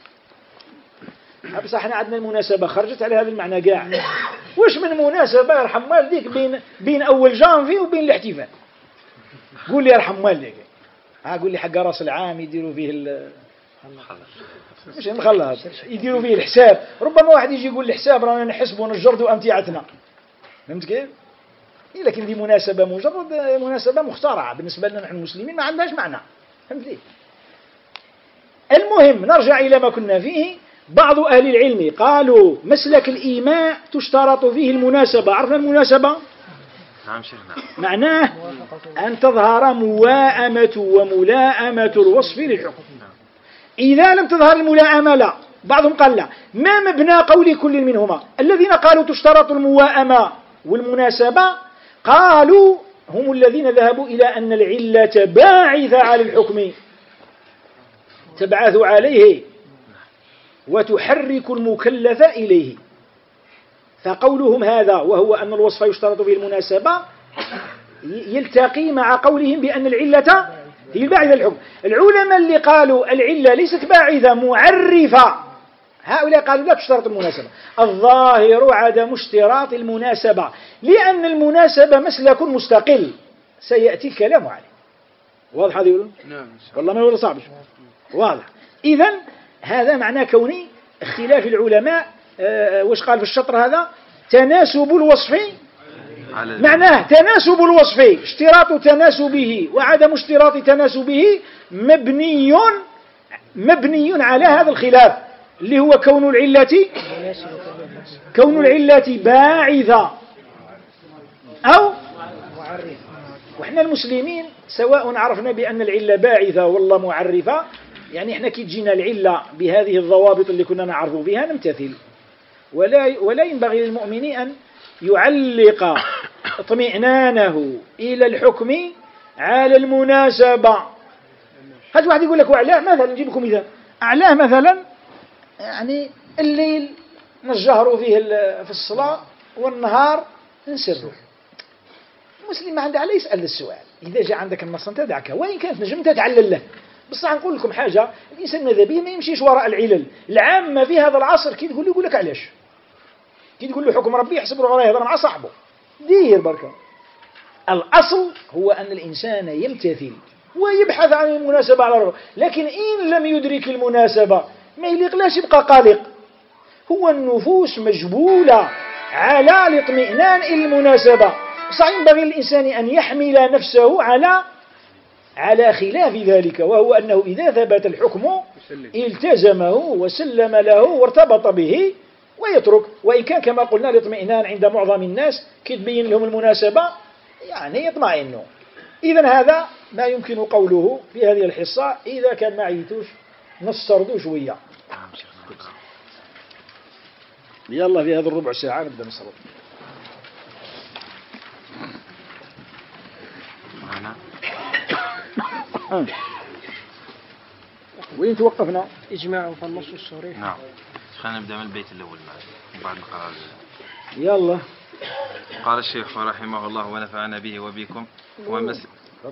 بصح احنا عندنا المناسبة خرجت على هذا المعنى كاع. واش من مناسبة يرحم والديك بين بين أول جانفي وبين الاحتفال؟ قول لي يرحم والديك، ها قول لي حق راس العام يديروا فيه ال مش نخلص يديروا فيه الحساب. ربما واحد يجي يقول الحساب رانا نحسبوا ونجردوا أمتعتنا، فهمت كيف؟ لكن دي مناسبة مجرد مناسبة مخترعة بالنسبة لنا نحن المسلمين، ما عندهاش معنى، فهمت؟ المهم نرجع إلى ما كنا فيه. بعض أهل العلم قالوا مسلك الإيماء تشترط فيه المناسبة. عرفنا المناسبة؟ نعم شيخنا. معناه أن تظهر مواءمة وملاءمة الوصف للحكم. إذا لم تظهر الملاءمة لا. بعضهم قال لا. ما مبنى قول كل منهما؟ الذين قالوا تشترط المواءمة والمناسبة قالوا هم الذين ذهبوا إلى أن العلة باعثة على الحكم، تبعث عليه وتحرك المكلف إليه. فقولهم هذا وهو أن الوصف يشترط به المناسبة يلتقي مع قولهم بأن العلة هي الباعثة للحكم. العلماء اللي قالوا العلة ليست باعثة معرفة، هؤلاء قالوا لا تشترط المناسبة. الظاهر عدم اشتراط المناسبة، لأن المناسبة مسلك مستقل سيأتي الكلام عليه. واضح هذا يقولون؟ نعم. والله ما هو صعب. واضح. إذن هذا معناه كوني اختلاف العلماء. أه وش قال في الشطر هذا؟ تناسب الوصف، معناه تناسب الوصف اشتراط تناسبه وعدم اشتراط تناسبه مبني مبني على هذا الخلاف اللي هو كون العلة كون العلة باعثة أو وإحنا المسلمين سواء عرفنا بأن العلة باعثة والله معرفة، يعني إحنا كي تجينا العلة بهذه الضوابط اللي كنا نعرف بها نمتثل. ولا ولا ينبغي للمؤمن أن يعلق اطمئنانه إلى الحكم على المناسبة. هذا واحد يقول لك وعلاه مثلا، نجيب لكم مثال. أعلاه مثلا يعني الليل نجهروا فيه في الصلاة والنهار نسروا. المسلم ما عنده عليه يسأل السؤال. إذا جاء عندك النص أنت دعك، وإن كانت نجم تتعلل له. بس نقول لكم حاجة، الإنسان ماذا به ما يمشيش وراء العلل العامة في هذا العصر. كي تقول له يقول لك علاش، كي تقول له حكم ربي يحسب له غير يهضر مع صاحبه دير بركة. الأصل هو أن الإنسان يمتثل ويبحث عن المناسبة على ربه، لكن إن لم يدرك المناسبة ما يليقلاش يبقى قلق. هو النفوس مجبولة على الاطمئنان إلى المناسبة، صح. ينبغي للإنسان أن يحمل نفسه على على خلاف ذلك، وهو أنه إذا ثبت الحكم التزمه وسلم له وارتبط به ويترك. وإن كان كما قلنا الاطمئنان عند معظم الناس كي تبين لهم المناسبة يعني يطمئنوا. إذن هذا ما يمكن قوله في هذه الحصة. إذا كان ما عيتوش نستردوا شوية. يلا في هذا الربع ساعة نبدأ نسترد. وين توقفنا؟ إجماع فالنص الصريح. نعم. خلينا نبدأ من البيت الأول بعد نقرأ. يلا. قال الشيخ رحمه الله ونفعنا به وبكم. ومس...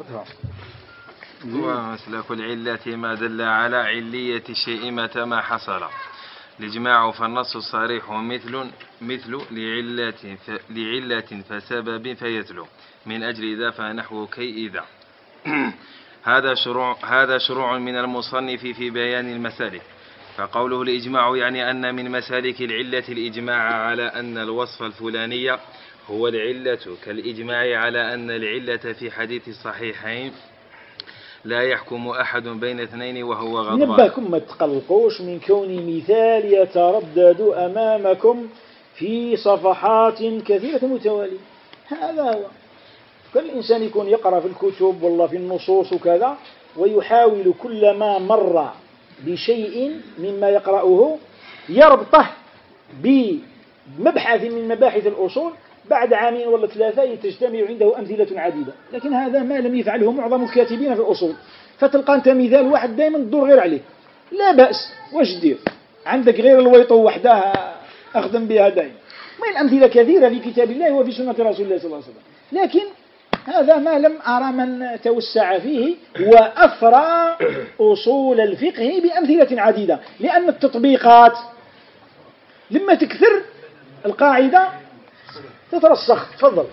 ومسلك العلة ما دل على علية الشيء متى ما حصل. الإجماع فالنص الصريح مثل مثل لعلة ف... لعلة فسبب فيتلو من أجل إذا فنحو كي إذا. هذا شروع هذا شروع من المصنف في بيان المسالك. فقوله الإجماع يعني أن من مسالك العلة الإجماع على أن الوصف الفلاني هو العلة، كالإجماع على أن العلة في حديث الصحيحين لا يحكم أحد بين اثنين وهو غضبان. نبهكم ما تقلقوش من كون مثال يتردد أمامكم في صفحات كثيرة متوالية. هذا هو. كل إنسان يكون يقرأ في الكتب والله في النصوص وكذا، ويحاول كلما مر بشيء مما يقرأه يربطه بمبحث من مباحث الأصول بعد عامين ولا ثلاثة تجتمع عنده أمثلة عديدة، لكن هذا ما لم يفعله معظم الكاتبين في الأصول. فتلقى أنت مثال واحد دائما تدور غير عليه، لا بأس، واش دير؟ عندك غير الويطو وحدها أخدم بها دائما. ما الأمثلة كثيرة في كتاب الله وفي سنة رسول الله صلى الله عليه وسلم، لكن هذا ما لم أرى من توسع فيه وأفرى أصول الفقه بأمثلة عديدة، لأن التطبيقات لما تكثر القاعدة تترسخ. تفضل.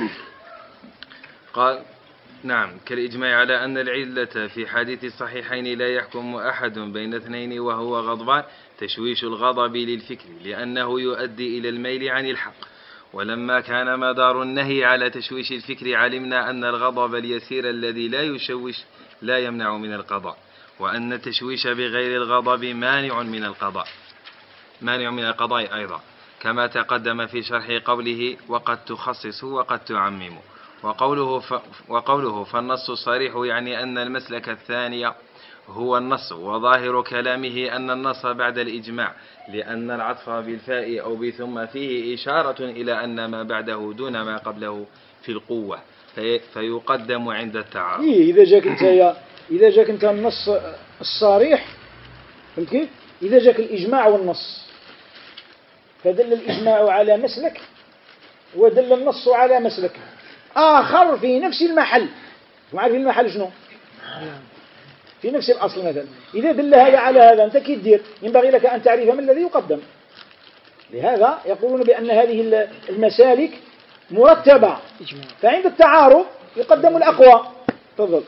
قال نعم، كالإجماع على أن العلة في حديث الصحيحين لا يحكم أحد بين اثنين وهو غضبان تشويش الغضب للفكر، لأنه يؤدي إلى الميل عن الحق. ولما كان مدار النهي على تشويش الفكر علمنا أن الغضب اليسير الذي لا يشوش لا يمنع من القضاء، وأن التشويش بغير الغضب مانع من القضاء مانع من القضاء أيضا، كما تقدم في شرح قوله وقد تخصص وقد تعمم. وقوله, ف وقوله فالنص صريح يعني أن المسلك الثاني هو النص، وظاهر كلامه أن النص بعد الإجماع، لأن العطف بالفاء أو بثم فيه إشارة إلى أن ما بعده دون ما قبله في القوة، في فيقدم عند التعارض. إيه إذا جاك أنت يا إذا جاك أنت النص الصريح، فهمت كيف؟ إذا جاك الإجماع والنص فدل الإجماع على مسلك ودل النص على مسلك آخر في نفس المحل. وعارفين المحل شنو؟ في نفس الأصل مثلا. إذا دل هذا على هذا أنت كي تدير؟ ينبغي لك أن تعرف ما الذي يقدم. لهذا يقولون بأن هذه المسالك مرتبة، فعند التعارض يقدم الأقوى. تفضل.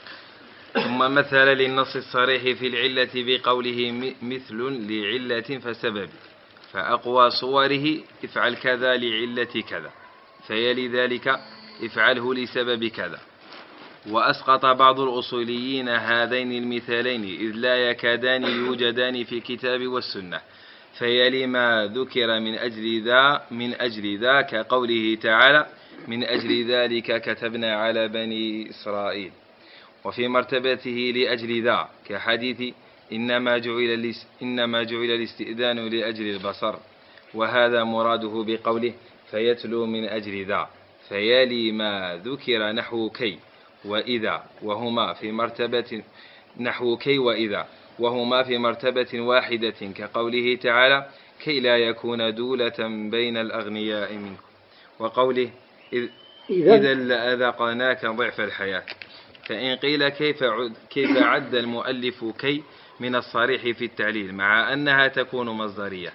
ثم مثل للنص الصريح في العلة بقوله مثل لعلة فسبب، فأقوى صوره افعل كذا لعلة كذا، فيلي ذلك افعله لسبب كذا. وأسقط بعض الأصوليين هذين المثالين إذ لا يكادان يوجدان في الكتاب والسنة، فيلي ما ذكر من أجل ذا من أجل ذا كقوله تعالى من أجل ذلك كتبنا على بني إسرائيل، وفي مرتبته لأجل ذا كحديث إنما جعل إنما جعل الاستئذان لأجل البصر، وهذا مراده بقوله فيتلو من أجل ذا. فيلي ما ذكر نحو كي وإذا وهما في مرتبة نحو كي وإذا وهما في مرتبة واحدة كقوله تعالى كي لا يكون دولة بين الأغنياء منكم، وقوله إذا لأذقناك ضعف الحياة. فإن قيل كيف عد, كيف عد المؤلف كي من الصريح في التعليل مع أنها تكون مصدرية،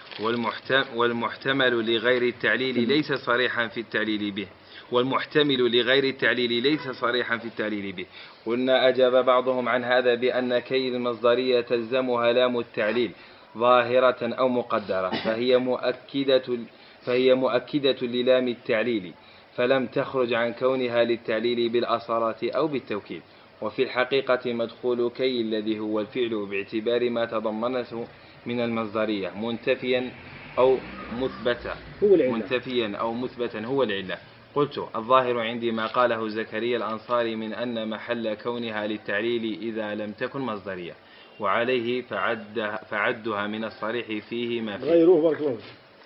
والمحتمل لغير التعليل ليس صريحا في التعليل به والمحتمل لغير التعليل ليس صريحا في التعليل به. قلنا أجاب بعضهم عن هذا بأن كي المصدرية تلزمها لام التعليل ظاهرة أو مقدرة، فهي مؤكدة فهي مؤكدة للام التعليل، فلم تخرج عن كونها للتعليل بالأصالة أو بالتوكيد. وفي الحقيقة مدخول كي الذي هو الفعل باعتبار ما تضمنته من المصدرية منتفيا أو مثبتا منتفيا أو مثبتا هو العلة. قلت الظاهر عندي ما قاله زكريا الأنصاري من أن محل كونها للتعليل إذا لم تكن مصدرية، وعليه فعد فعدها من الصريح فيه ما فيه. غيره بارك الله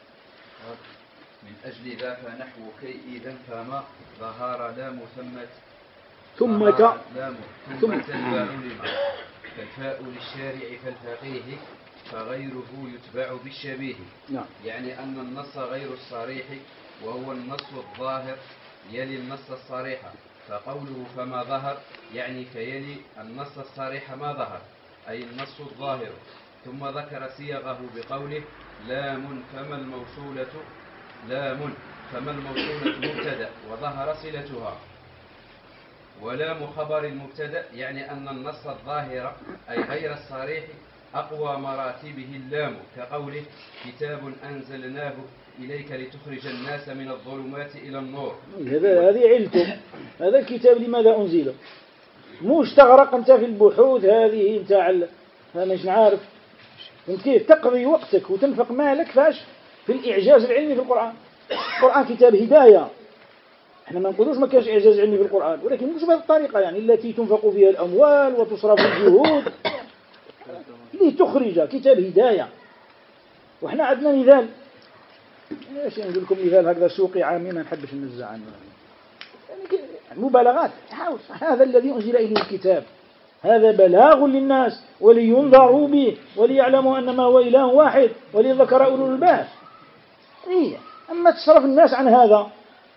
من أجل ذا فنحو كي إذا فما ظهر لام ثمت ثم ك لام ثم تتبع فالفاء للشارع فالفقيه فغيره يتبع بالشبيه. نعم. يعني أن النص غير الصريح وهو النص الظاهر يلي النص الصريح، فقوله فما ظهر يعني فيلي النص الصريح ما ظهر أي النص الظاهر. ثم ذكر صيغه بقوله لام فما الموصولة لام فما الموصولة مبتدأ وظهر صلتها، ولام خبر المبتدأ يعني أن النص الظاهر أي غير الصريح أقوى مراتبه اللام، كقوله كتاب أنزلناه إليك لتخرج الناس من الظلمات إلى النور. هذا هذه علته. هذا الكتاب لماذا أنزله؟ موش تغرق أنت في البحوث هذه نتاع أنا مش عارف أنت كيف تقضي وقتك وتنفق مالك فاش في الإعجاز العلمي في القرآن. القرآن كتاب هداية، احنا ما نقولوش ما كانش إعجاز علمي في القرآن، ولكن مش بهذه الطريقة يعني التي تنفق فيها الأموال وتصرف الجهود لتخرج كتاب هداية. وإحنا عندنا مثال ايش نقول لكم مثال هكذا سوقي عامي ما نحبش ننزع عنه يعني كده مبالغات. حاول هذا الذي أنزل إليه الكتاب هذا بلاغ للناس ولينذروا به وليعلموا أنما هو إله واحد وليذكر أولو الألباب. إيه أما تصرف الناس عن هذا.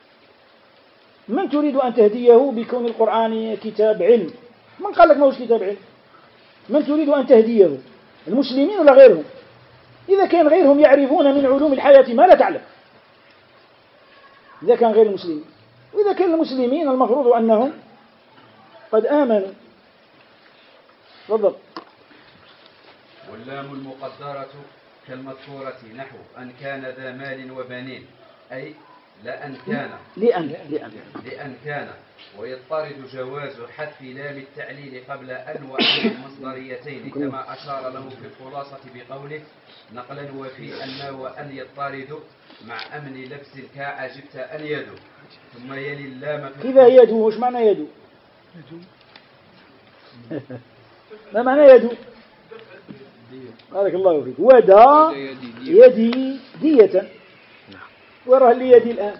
من تريد أن تهديه بكون القرآن كتاب علم؟ من قال لك ما هوش كتاب علم؟ من تريد أن تهديه؟ المسلمين ولا غيرهم؟ إذا كان غيرهم يعرفون من علوم الحياة ما لا تعلم، إذا كان غير المسلمين، وإذا كان المسلمين المفروض أنهم قد آمنوا. تفضل. واللام المقدرة كالمذكورة نحو أن كان ذا مال وبنين، أي لأن كان لأن لأن لأن كان. ويضطرد جواز حذف لام التعليل قبل أن وأن المصدريتين كما أشار له في الخلاصة بقوله نقلا وفي أن وأن يضطرد مع أمن لبس كأعجبت أن يدو. ثم يلي اللام في كيف يدو؟ وش معنى يدو؟ ما معنى يدو؟ بارك الله فيك. ودا يدي دية. وراه اللي يدي الآن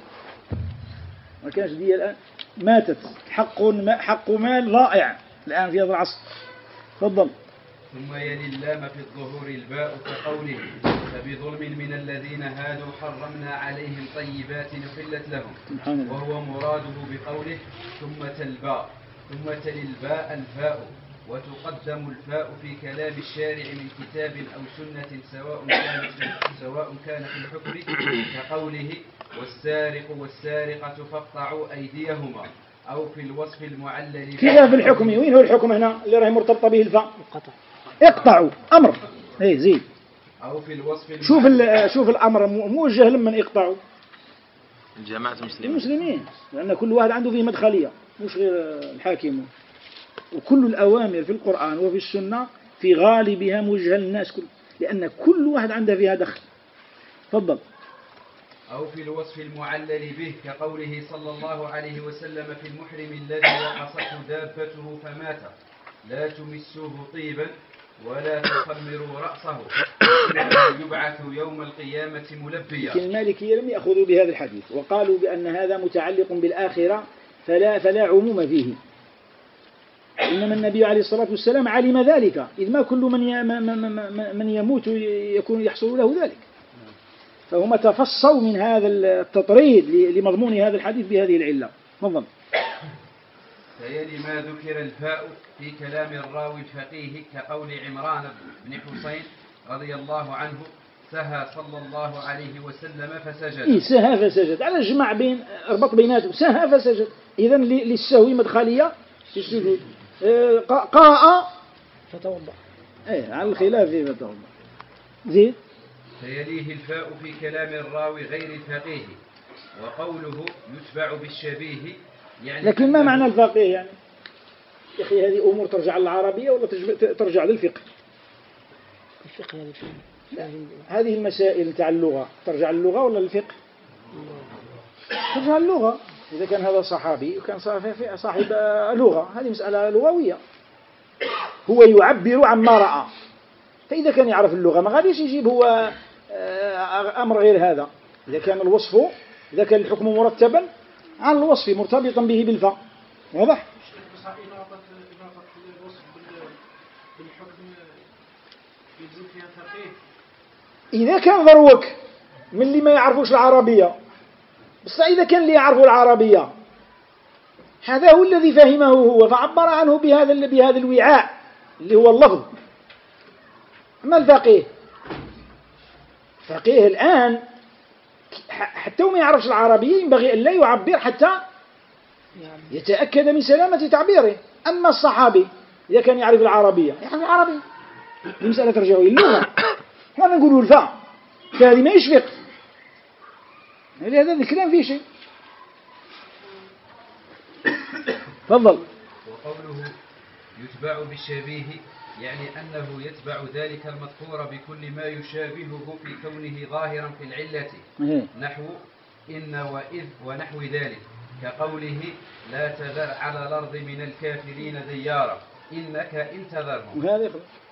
ما كانش دية الآن ماتت. حق حق مال ضائع الآن في هذا العصر. تفضل. ثم يلي اللام في الظهور الباء كقوله فبظلم من الذين هادوا حرمنا عليهم طيبات أحلت لهم، وهو مراده بقوله ثم تلباء ثم تلي الباء الفاء. وتقدم الفاء في كلام الشارع من كتاب أو سنة سواء كان سواء كان في الحكم كقوله والسارق والسارقة فاقطعوا أيديهما، أو في الوصف المعلل. كذا في الحكم. وين هو الحكم هنا اللي راه مرتبطة به الفاء؟ اقطعوا أمر. ايه زيد. أو في الوصف شوف شوف الأمر موجه لمن يقطعوا جماعة المسلمين المسلمين، لأن كل واحد عنده فيه مدخلية مش غير الحاكم. وكل الأوامر في القرآن وفي السنة في غالبها موجهة للناس كل، لأن كل واحد عنده فيها دخل. تفضل. أو في الوصف المعلل به كقوله صلى الله عليه وسلم في المحرم الذي وقصته دابته فمات لا تمسوه طيبا ولا تخمروا رأسه إنه يبعث يوم القيامة ملبيا. لكن المالكية لم يأخذوا بهذا الحديث وقالوا بأن هذا متعلق بالآخرة فلا, فلا عموم فيه. إنما النبي عليه الصلاة والسلام علم ذلك، إذ ما كل من من يموت يكون يحصل له ذلك، فهم تفصوا من هذا التطريد لمضمون هذا الحديث بهذه العلة. تفضل. فيلي ما ذكر الفاء في كلام الراوي الفقيه كقول عمران بن حسين رضي الله عنه سهى صلى الله عليه وسلم فسجد. إيه سهى فسجد، على الجمع بين اربط بيناتهم سهى فسجد. إذا للسهو مدخلية في السجود. قاء فتوضأ. إيه على الخلاف في فتوضأ. زيد. فيليه الفاء في كلام الراوي غير الفقيه، وقوله يتبع بالشبيه يعني. لكن ما معنى الفقيه يعني؟ يا أخي هذه أمور ترجع للعربية ولا ترجع للفقه؟ الفقه هذه لا. هذه المسائل تاع اللغة ترجع للغة ولا للفقه؟ ترجع للغة. إذا كان هذا صحابي وكان صاحب لغة هذه مسألة لغوية، هو يعبر عما رأى. فإذا كان يعرف اللغة ما غاديش يجيب هو أمر غير هذا. إذا كان الوصف إذا كان الحكم مرتبا عن الوصف مرتبطا به بالفاء. واضح؟ إذا كان ذروك من اللي ما يعرفوش العربية، بس إذا كان اللي يعرفوا العربية هذا هو الذي فهمه هو فعبر عنه بهذا بهذا الوعاء اللي هو اللفظ. أما الفقيه فقيه الآن حتى وما يعرفش العربية ينبغي أن لا يعبر حتى يتأكد من سلامة تعبيره. أما الصحابي إذا كان يعرف العربية يعرف العربية، دي مسألة ترجع إلى اللغة. احنا نقولوا الفاء فهذه ما يشفق، هذا الكلام فيه شيء. تفضل. وقوله يتبع بالشبيه يعني أنه يتبع ذلك المذكور بكل ما يشابهه في كونه ظاهرا في العلة، نحو إن وإذ ونحو ذلك، كقوله لا تذر على الأرض من الكافرين ديارا إنك إن تذرهم.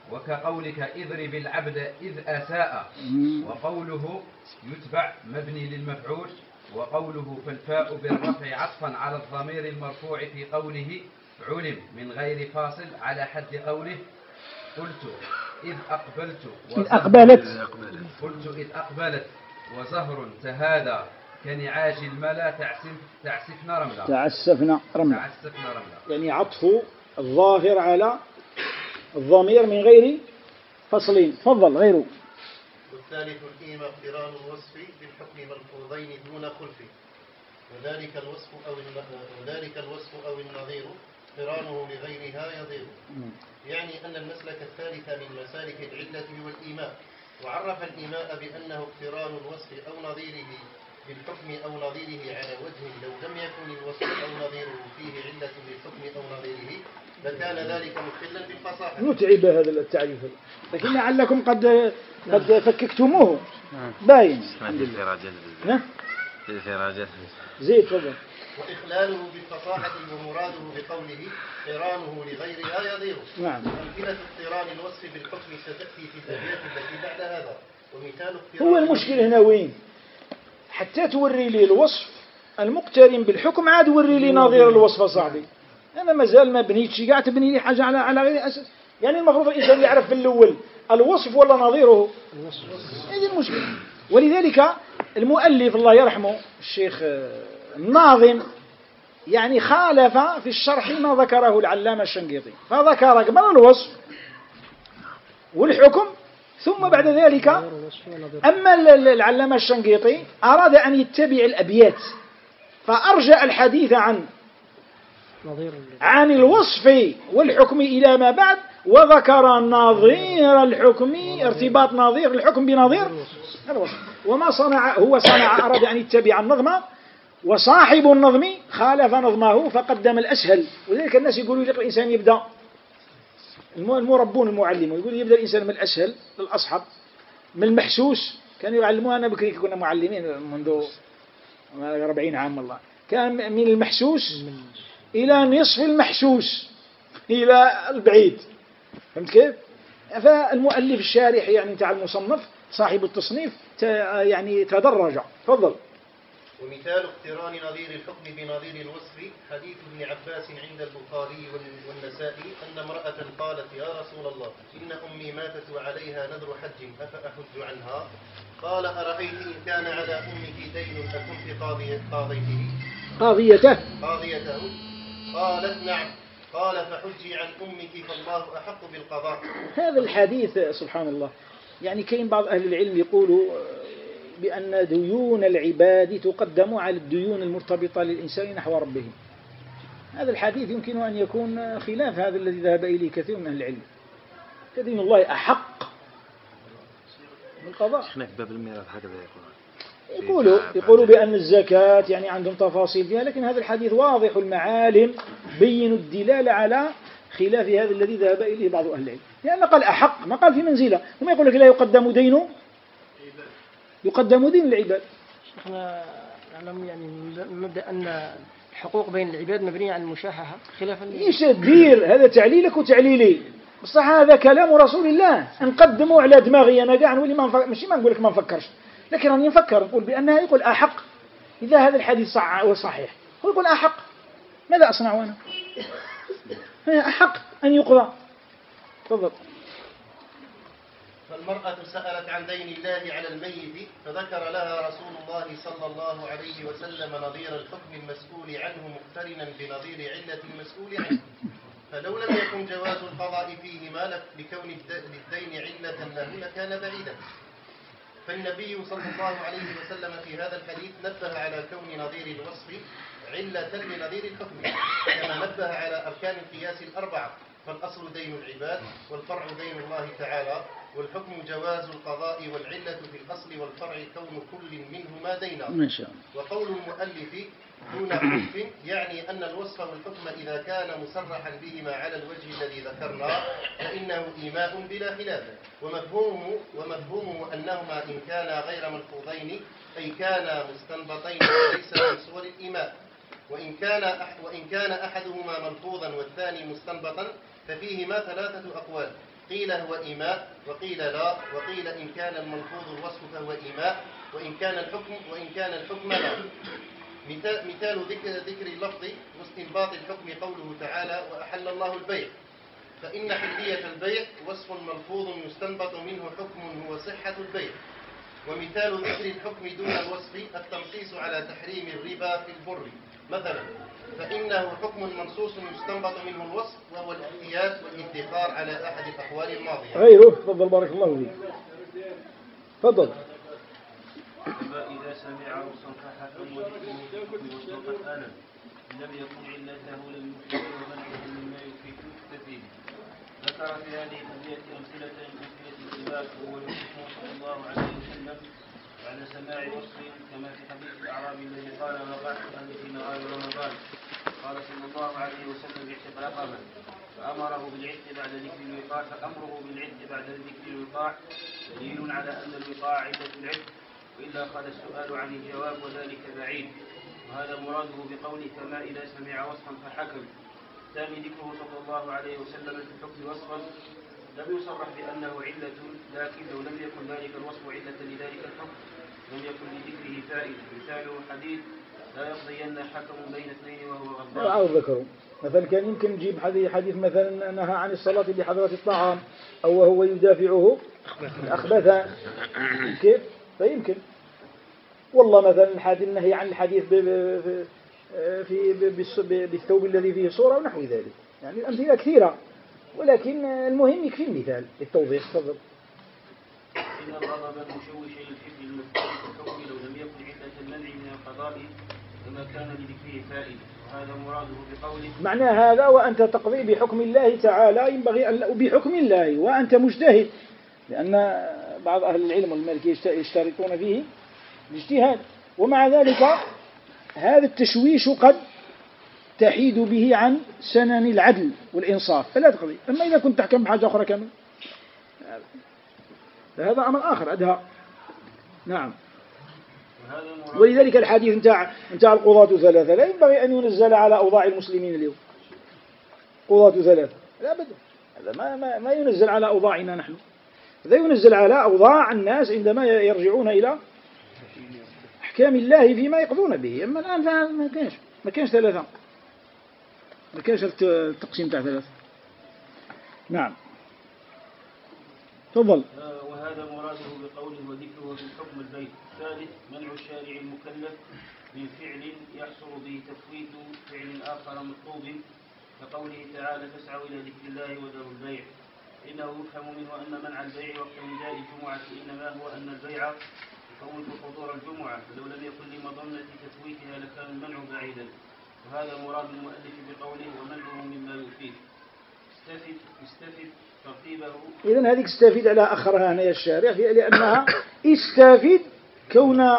وكقولك اضرب العبد إذ أساء. وقوله يتبع مبني للمفعول. وقوله فالفاء بالرفع عطفا على الضمير المرفوع في قوله علم من غير فاصل على حد قوله قلت إذ أقبلت إذ أقبلت قلت إذ أقبلت وزهر تهادى كنعاج الملا تعسف تعسفنا رملا تعسفنا رملا تعسفنا رملا. يعني عطف الظاهر على الضمير من غير فصل. تفضل غيره. والثالث الإيمة اقتران الوصف بالحكم ملفوظين دون خلف، وذلك الوصف أو وذلك الوصف أو النظير اقترانه لغيرها يضير. يعني أن المسلك الثالث من مسالك العلة هو الإيماء، وعرف الإيماء بأنه اقتران الوصف أو نظيره بالحكم أو نظيره على وجه لو لم يكن الوصف أو نظيره فيه علة بالحكم أو نظيره لكان ذلك مخلا بالفصاحة. متعب هذا التعريف، لكن لعلكم قد قد فككتموه باين. نعم زيد تفضل. وإخلاله بالفصاحة ومراده بقوله قرانه لغيرها يضير. نعم. أمثلة اقتران الوصف بالحكم ستأتي في الأبيات التي بعد هذا. ومثال هو المشكل هنا وين؟ حتى توري لي الوصف المقترن بالحكم عاد وري لي نظير الوصف صاحبي. أنا مازال ما بنيتش قاعد تبني لي حاجة على على غير أساس. يعني المفروض الإنسان يعرف في الأول الوصف ولا نظيره. هذه المشكلة. ولذلك المؤلف الله يرحمه الشيخ الناظم يعني خالف في الشرح ما ذكره العلامة الشنقيطي، فذكر قبل الوصف والحكم ثم بعد ذلك. أما العلامة الشنقيطي أراد أن يتبع الأبيات فأرجع الحديث عن عن الوصف والحكم إلى ما بعد، وذكر نظير الحكم ارتباط نظير الحكم بنظير الوصف. وما صنع هو صنع أراد أن يتبع النظم، وصاحب النظم خالف نظمه فقدم الأسهل. ولذلك الناس يقولوا لك الإنسان يبدأ المربون المعلم يقول يبدأ الإنسان من الأسهل للأصعب، من المحسوس. كانوا يعلمونا بكري كنا معلمين منذ أربعين عام والله، كان من المحسوس إلى نصف المحسوس إلى البعيد. فهمت كيف؟ فالمؤلف الشارح يعني تاع المصنف صاحب التصنيف يعني تدرج. تفضل. ومثال اقتران نظير الحكم بنظير الوصف حديث ابن عباس عند البخاري والنسائي أن امرأة قالت يا رسول الله إن أمي ماتت وعليها نذر حج أفأحج عنها؟ قال أرأيت إن كان على أمك دين أكنت قاضيته قاضيته قاضيته قالت نعم. قال فحجي عن أمك فالله أحق بالقضاء. هذا الحديث سبحان الله يعني كاين بعض أهل العلم يقولوا بأن ديون العباد تقدم على الديون المرتبطة للإنسان نحو ربه. هذا الحديث يمكن أن يكون خلاف هذا الذي ذهب إليه كثير من أهل العلم. فدين الله أحق بالقضاء. احنا في باب الميراث هكذا يقول يقولوا يقولوا بأن الزكاة يعني عندهم تفاصيل فيها، لكن هذا الحديث واضح المعالم بين الدلالة على خلاف هذا الذي ذهب إليه بعض أهل العلم، لأن قال أحق ما قال في منزلة. وما يقول لك لا يقدم دين يقدم دين العباد. شيخنا نعلم يعني مبدأ أن الحقوق بين العباد مبنية على المشاحة خلافا ايش تدير هذا تعليلك وتعليلي. بصح هذا كلام رسول الله نقدمه على دماغي أنا قاعد نولي ما ماشي ما نقول لك ما نفكرش، لكن راني نفكر نقول بأنها يقول أحق. إذا هذا الحديث صح وصحيح هو يقول أحق، ماذا أصنع أنا؟ أحق أن يقضى. تفضل. فالمرأة سألت عن دين الله على الميت فذكر لها رسول الله صلى الله عليه وسلم نظير الحكم المسؤول عنه مقترنا بنظير علة المسؤول عنه، فلو لم يكن جواز القضاء فيه ما لكون للدين علة له لكان بعيدا. فالنبي صلى الله عليه وسلم في هذا الحديث نبه على كون نظير الوصف علة لنظير الحكم، كما نبه على أركان القياس الأربعة، فالأصل دين العباد، والفرع دين الله تعالى، والحكم جواز القضاء، والعلة في الأصل والفرع كون كل منهما دينا. ما شاء الله. وقول المؤلف دون حكم يعني أن الوصف والحكم إذا كان مصرحا بهما على الوجه الذي ذكرنا فإنه إيماء بلا خلاف، ومفهومه ومفهومه أنهما إن كانا غير ملفوظين أي كانا مستنبطين وليس من صور الإيماء، وإن كان وإن كان أحدهما ملفوظا والثاني مستنبطا ففيهما ثلاثة أقوال. قيل هو إيماء وقيل لا، وقيل إن كان الملفوظ الوصف فهو إيماء وإن كان الحكم وإن كان الحكم لا. مثال, مثال ذكر, ذكر اللفظ واستنباط الحكم قوله تعالى وأحل الله البيع، فإن حلية البيع وصف ملفوظ يستنبط منه حكم هو صحة البيع. ومثال ذكر الحكم دون الوصف التنصيص على تحريم الربا في البر مثلا، فإنه حكم منصوص يستنبط منه الوصف وهو الاحتياج والادخار على أحد الأقوال الماضية. غيره. تفضل بارك الله فيك. تفضل. فإذا سمع وصفا فحكم وصفا آلا لم يكن علته لم يفيد ومنعه مما يفيد تفيد. ذكر في هذه الأبيات أمثلة أمثلة الإباد وهو يوصفه صلى الله عليه وسلم بعد سماع وصف كما في حديث الأعرابي الذي قال وقعت أهلي في نهار رمضان قال صلى الله عليه وسلم اعتق رقبا فأمره بالعتق بعد ذكر الوقاع فأمره بالعتق بعد ذكر الوقاع دليل على أن الوقاع علة العتق، وإلا قال السؤال عن الجواب وذلك بعيد. وهذا مراده بقوله كما إذا سمع وصفا فحكم. ثاني ذكره صلى الله عليه وسلم في الحكم وصفا لم يصرح بأنه علة، لكن لو لم يكن ذلك الوصف علة لذلك الحكم لم يكن لذكره فائدة. مثاله حديث لا يقضين حكم بين اثنين وهو غضبان. أو ذكره مثلا كان يمكن نجيب حديث حديث مثلا نهى عن الصلاة بحضرة الطعام أو وهو يدافعه أخبث كيف فيمكن والله مثلا الحديث النهي عن الحديث في بالثوب الذي فيه صورة ونحو ذلك. يعني الأمثلة كثيرة ولكن المهم يكفي المثال للتوضيح. تفضل. إن الغضب المشوش للحفظ المذكور في الحكم لو لم يكن علة المنع من القضاء كما كان لذكره فائدة. وهذا مراده بقوله معنى هذا وأنت تقضي بحكم الله تعالى ينبغي أن بحكم الله وأنت مجتهد، لأن بعض أهل العلم والمالكية يشترطون فيه الاجتهاد، ومع ذلك هذا التشويش قد تحيد به عن سنن العدل والإنصاف فلا تقضي. أما إذا كنت تحكم بحاجة أخرى كامل فهذا أمر آخر أدهى. نعم. ولذلك الحديث انتهى انتهى القضاة ثلاثة لا ينبغي أن ينزل على أوضاع المسلمين اليوم. قضاة ثلاثة لا أبدا، هذا ما, ما, ما ينزل على أوضاعنا نحن، هذا ينزل على أوضاع الناس عندما يرجعون إلى أحكام الله فيما يقضون به. أما الآن ما كانش ما كانش ثلاثة، ما كانش التقسيم تاع ثلاثة. نعم. تفضل. وهذا مراده بقوله وذكره في الحكم البيت. الثالث منع الشارع المكلف من فعل يحصل به تفويت فعل آخر مطلوب كقوله تعالى فاسعوا إلى ذكر الله وذروا البيع. إنه يفهم منه أن منع البيع وقت نداء الجمعة إنما هو أن البيع يفوت حضور الجمعة، فلو لم يكن لمظنة تفويتها لكان المنع بعيدا. وهذا مراد المؤلف بقوله ومنعه مما يفيد. استفد استفد ترتيبه. إذن هذه استفيد على أخرها هنا الشارع لأنها استفيد كون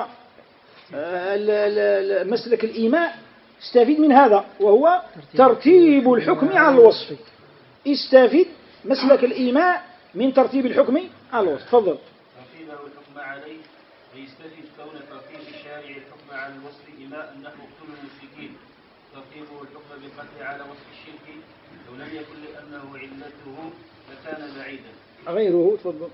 مسلك الإيماء استفيد من هذا وهو ترتيب الحكم على الوصف. استفيد مسلك الإيماء من ترتيب الحكم على الوصف. تفضل. ترتيبه الحكم عليه ويستفيد كون ترتيب الشارع الحكم على الوصف إيماء نحو اقتلوا المشركين. ترتيبه الحكم بالقتل على وصف الشرك لو لم يكن لأنه علته لكان بعيدا. غيره. تفضل.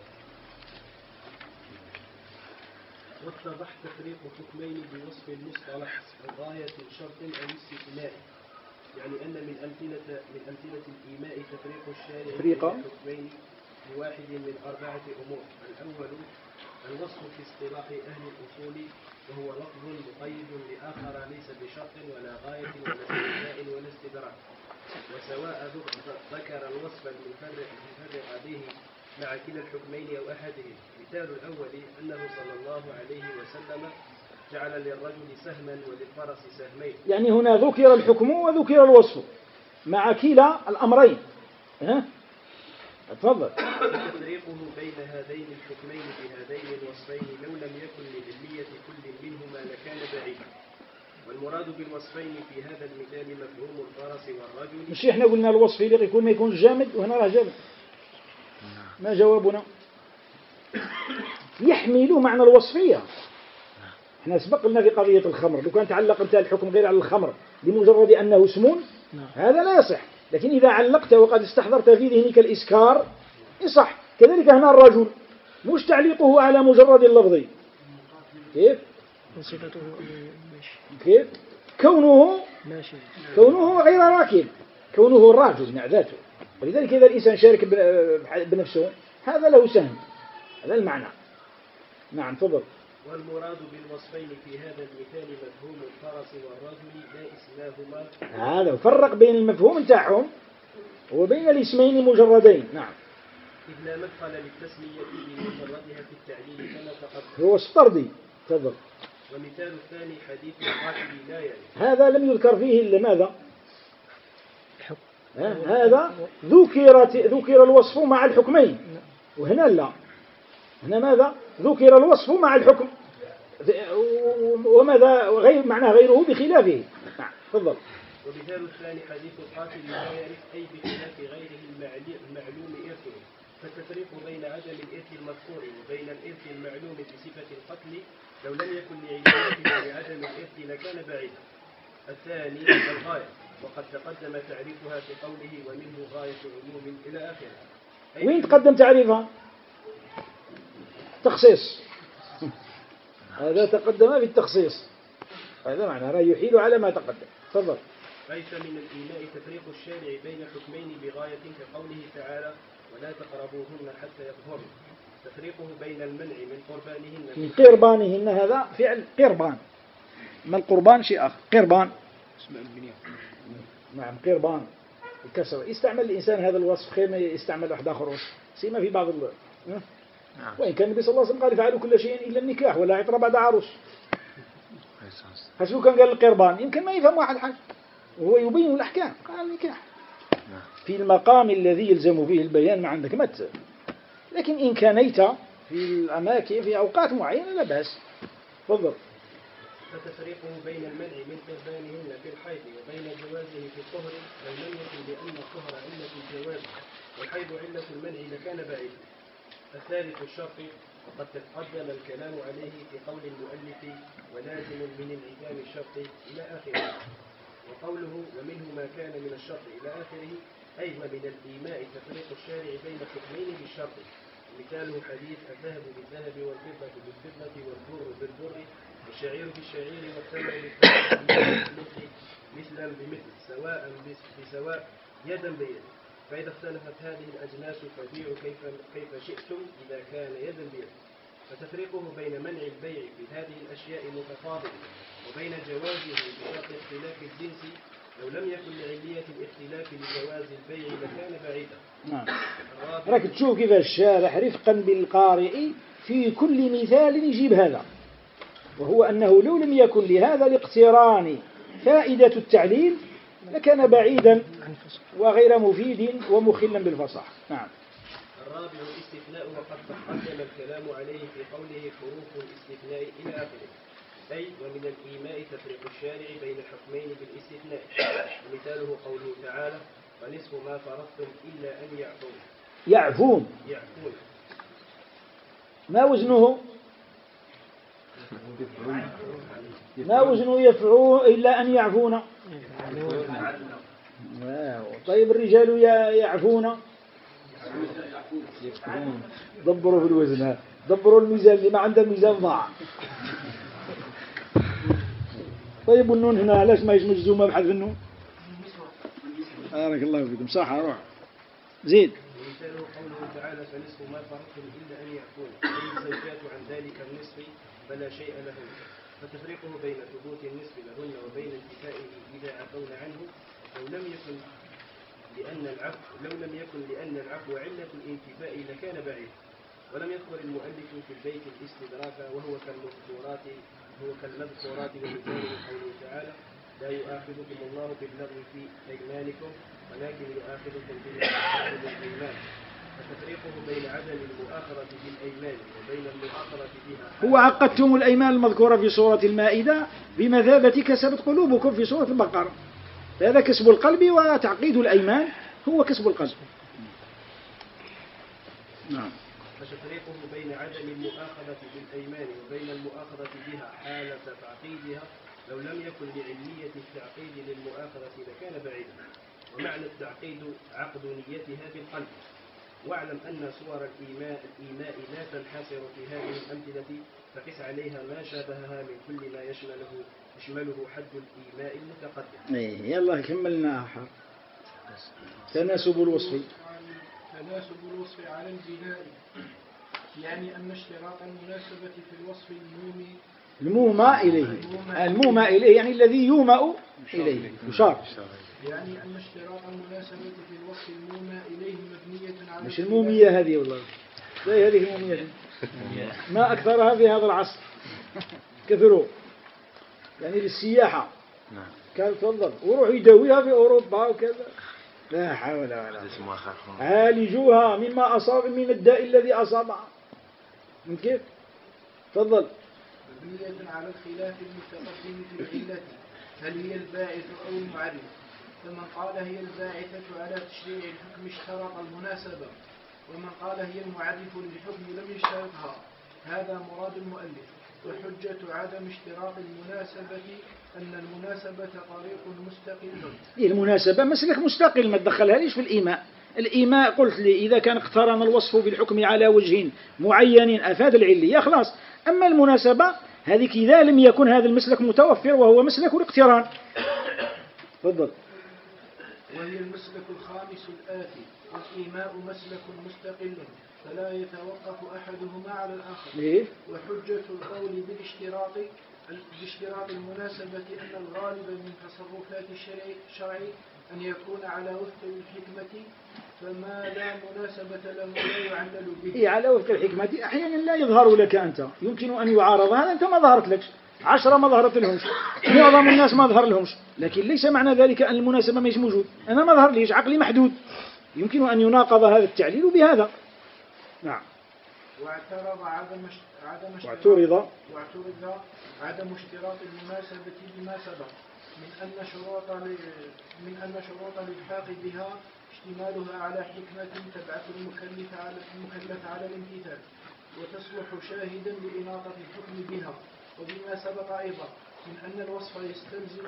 واتضح تفريق حكمين بوصف المصطلح غاية شرط أو استثناء، يعني أن من أمثلة من أمثلة الإيماء تفريق الشارع بين حكمين بواحد من أربعة أمور. الأول الوصف في اصطلاح أهل الأصول وهو لفظ مقيد لآخر ليس بشرط ولا غاية ولا استثناء ولا استدراك، وسواء ذكر الوصف المفرق المفرق به مع كلا الحكمين أو أحدهم. مثال الأول أنه صلى الله عليه وسلم جعل للرجل سهما وللفرس سهمين. يعني هنا ذكر الحكم وذكر الوصف مع كلا الأمرين. ها؟ تفضل. تفريقه بين هذين الحكمين بهذين الوصفين لو لم يكن لعلية كل منهما لكان بعيدا. والمراد بالوصفين في هذا المثال مفهوم الفرس والرجل. مش احنا قلنا الوصف يكون ما يكون جامد وهنا راه جامد. ما جوابنا؟ يحمل معنى الوصفية. احنا سبق قلنا في قضية الخمر لو كان تعلق انت الحكم غير على الخمر لمجرد أنه اسم هذا لا يصح، لكن إذا علقت وقد استحضرت في ذهنك الإسكار يصح. كذلك هنا الرجل مش تعليقه على مجرد اللفظ، كيف صفته ماشي، كيف كونه ماشي، كونه غير راكب، كونه الرجل مع ذاته. ولذلك إذا الإنسان شارك بنفسه هذا له سهم، هذا المعنى. نعم تفضل. والمراد بالوصفين في هذا المثال مفهوم الفرس والرجل لا اسماهما. هذا فرق بين المفهوم نتاعهم وبين الاسمين مجردين. نعم. إذ لا مدخل للتسمية بمجردها في التعليل كما تقدم. هو السطردي. تفضل. والمثال الثاني حديث القاتل لا يعني. هذا لم يذكر فيه إلا ماذا؟ هذا ذكرت ذكر الوصف مع الحكمين، وهنا لا، هنا ماذا؟ ذكر الوصف مع الحكم، وماذا غير معناه غيره بخلافه. نعم تفضل. ومثال الثاني حديث القاتل لا يعرف أي بخلاف غيره المعلوم إرثه، فالتفريق بين عدم الإرث المذكور وبين الإرث المعلوم بصفة القتل لو لم يكن لعلته لعدم الإرث لكان بعيدا. الثاني الغاية، وقد تقدم تعريفها في قوله ومنه غاية عموم إلى آخره. وين تقدم تعريفها؟ تخصيص. هذا تقدم في التخصيص، هذا معنى رأي يحيل على ما تقدم. تفضل. ليس من الإيماء تفريق الشارع بين حكمين بغاية كقوله تعالى ولا تقربوهن حتى يطهرن، تفريقه بين المنع من قربانهن من قربانهن، هذا فعل قربان، ما القربان شيء آخر. قربان نعم قربان الكسر. يستعمل الإنسان هذا الوصف خير ما يستعمل واحد آخر وصف، سيما في بعض ال... وإن كان النبي صلى الله عليه وسلم قال يفعلوا كل شيء إلا النكاح ولا عطر بعد عروس. حسبه كان قال القربان يمكن ما يفهم واحد حاجة، وهو يبين الأحكام قال النكاح في المقام الذي يلزم فيه البيان ما عندك مت. لكن إن كانيت في الأماكن في أوقات معينة لا بأس. تفضل. فتفريقه بين المنع من قربانهن في الحيض وبين جوازه في الطهر لو لم يكن لأن الطهر علة الجواز والحيض علة المنع لكان بعيدا. الثالث الشرط، وقد تقدم الكلام عليه في قول المؤلف ولازم من انعدام الشرط إلى آخره. وقوله ومنه ما كان من الشرط إلى آخره أي ومن الإيماء تفريق الشارع بين حكمين بالشرط. مثاله حديث الذهب بالذهب والفضة بالفضة والبر بالبر والشعير بالشعير والتمر بالتمر مثلا بمثل سواء بسواء يدا بيد. فإذا اختلفت هذه الأجناس فبيعوا كيف كيف شئتم إذا كان يدا بيد. فتفريقه بين منع البيع بهذه الأشياء متفاضل وبين جوازه بشرط اختلاف الجنس لو لم يكن لعلية الاختلاف لجواز البيع لكان بعيدا. نعم. راك تشوف كيف الشارح رفقا بالقارئ في كل مثال يجيب هذا، وهو أنه لو لم يكن لهذا الاقتران فائدة التعليل لكان بعيدا وغير مفيد ومخلا بالفصاحة. نعم. الرابع الاستثناء، وقد تقدم الكلام عليه في قوله حروف الاستثناء إلى آخره. أي ومن الإيماء تفريق الشارع بين الحكمين بالاستثناء. ومثاله قوله تعالى ونصف ما فرضتم إلا أن يعفون. يعفون يعفون ما وزنه؟ ما وزنه يفعون إلا أن يعفون. طيب الرجال يعفون، دبروا في الوزن، دبروا الميزان اللي ما عنده ميزان ضاع. طيب النون هنا علاش ما يجمج مجزومة بحذف النون؟ بارك الله فيكم. صح روح زيد. ومثاله قوله تعالى فنصف ما فرضتم إلا أن يعفون أي الزوجات عن ذلك النصف فلا شيء لهن. فتفريقه بين ثبوت النصف لهن وبين انتفائه إذا عفون عنه لو لم يكن لأن العفو لو لم يكن لأن العفو علة الانتفاء لكان بعيد. ولم يذكر المؤلف في البيت الاستدراك وهو كالمذكورات هو كالمذكورات ومثاله قوله تعالى لا يؤاخذكم الله باللغو في أيمانكم ولكن يؤاخذكم بما عقدتم الأيمان. فتفريقه بين عدم المؤاخذة بالأيمان وبين المؤاخذة بها. هو عقدتم الأيمان المذكورة في سورة المائدة بمثابة كسبت قلوبكم في سورة البقرة. هذا كسب القلب، وتعقيد الأيمان هو كسب القلب. نعم. فتفريقه بين عدم المؤاخذة بالأيمان وبين المؤاخذة بها حالة تعقيدها لو لم يكن لعلية التعقيد للمؤاخذة لكان بعيدا. ومعنى التعقيد عقد نيتها بالقلب. واعلم أن صور الإيماء, الإيماء لا تنحصر في هذه الأمثلة، فقس عليها ما شابهها من كل ما يشمله يشمله حد الإيماء المتقدم. إيه يلا كملنا آخر. تناسب الوصف. تناسب الوصف على البناء، يعني أن اشتراط المناسبة في الوصف المومي المومى إليه، المومى إليه يعني الذي يومأ إليه يشار، يعني أن اشتراط المناسبة في الوصف المومى إليه مبنية على مش المومية هذه والله، زي هذه المومية ما أكثرها في هذا العصر كثروا يعني للسياحة. كان تفضل وروح يداويها في أوروبا وكذا، لا حول ولا قوة، عالجوها مما أصاب من الداء الذي أصابها. من كيف؟ تفضل. مبنية على الخلاف المتقدم في العلة، هل هي الباعث أو المعرف؟ فمن قال هي الباعثة على تشريع الحكم اشترط المناسبة، ومن قال هي المعرف للحكم لم يشترطها، هذا مراد المؤلف. وحجة عدم اشتراط المناسبة أن المناسبة طريق مستقل. إيه المناسبة مسلك مستقل، ما تدخلها ليش في الإيماء. الإيماء قلت لي إذا كان اقترن الوصف بالحكم على وجه معين أفاد العلية خلاص. أما المناسبة هذه إذا لم يكن هذا المسلك متوفر وهو مسلك الاقتران. تفضل. وهي المسلك الخامس الآتي: والإيماء مسلك مستقل فلا يتوقف أحدهما على الآخر. إيه؟ وحجة القول بالاشتراط باشتراط المناسبة أن الغالب من تصرفات الشرع أن يكون على وفق الحكمة، فما لا مناسبة له لا يعلل به. إيه على وفق الحكمة أحيانا لا يظهر لك أنت، يمكن أن يعارض هذا، أنت ما ظهرت لكش، عشرة ما ظهرت لهمش، معظم الناس ما ظهر لهمش، لكن ليس معنى ذلك أن المناسبة مش موجود. أنا ما ظهر ليش، عقلي محدود، يمكن أن يناقض هذا التعليل بهذا. نعم. واعترض عدم عدم واعترض واعترض عدم اشتراط المناسبة بما سبق من أن شروط من أن شروط الإلحاق بها اشتمالها على حكمة تبعث المكلف على المكلف على الامتثال، وتصلح شاهدا لإناطة الحكم بها. وبما سبق أيضا من أن الوصف يستلزم،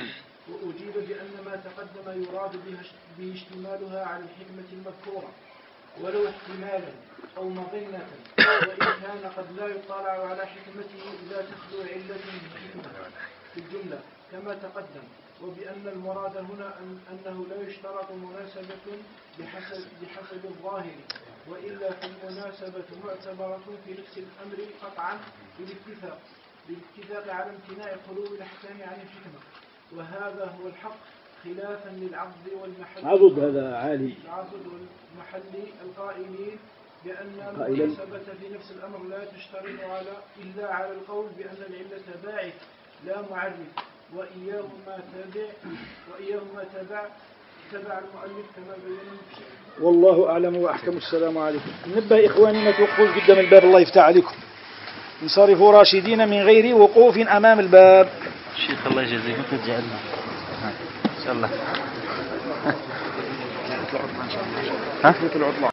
وأجيب بأن ما تقدم يراد به اشتمالها على الحكمة المذكورة ولو احتمالا أو مظنة، وإن كان قد لا يطلع على حكمته إذا تخلو علة من حكمة في الجملة كما تقدم. وبأن المراد هنا أن أنه لا يشترط مناسبة بحسب, بحسب الظاهر، وإلا فالمناسبة معتبرة في نفس الأمر قطعا بالاتفاق بالاتفاق على امتناع خلو الأحكام عن الحكمة، وهذا هو الحق خلافا للعضد والمحل عضد هذا عالي العضد والمحل القائلين بأن المناسبة في نفس الأمر لا تشترط على إلا على القول بأن العلة باعث لا معرف، وإياهما تابع وإياهما تبع تبع المؤلف كما بينا. والله أعلم وأحكم. السلام عليكم. نبه إخواني ما توقفوش قدام الباب، الله يفتح عليكم، انصرفوا راشدين من غير وقوف أمام الباب. الشيخ الله يجزيك ما تجعلنا إن شاء الله. ها؟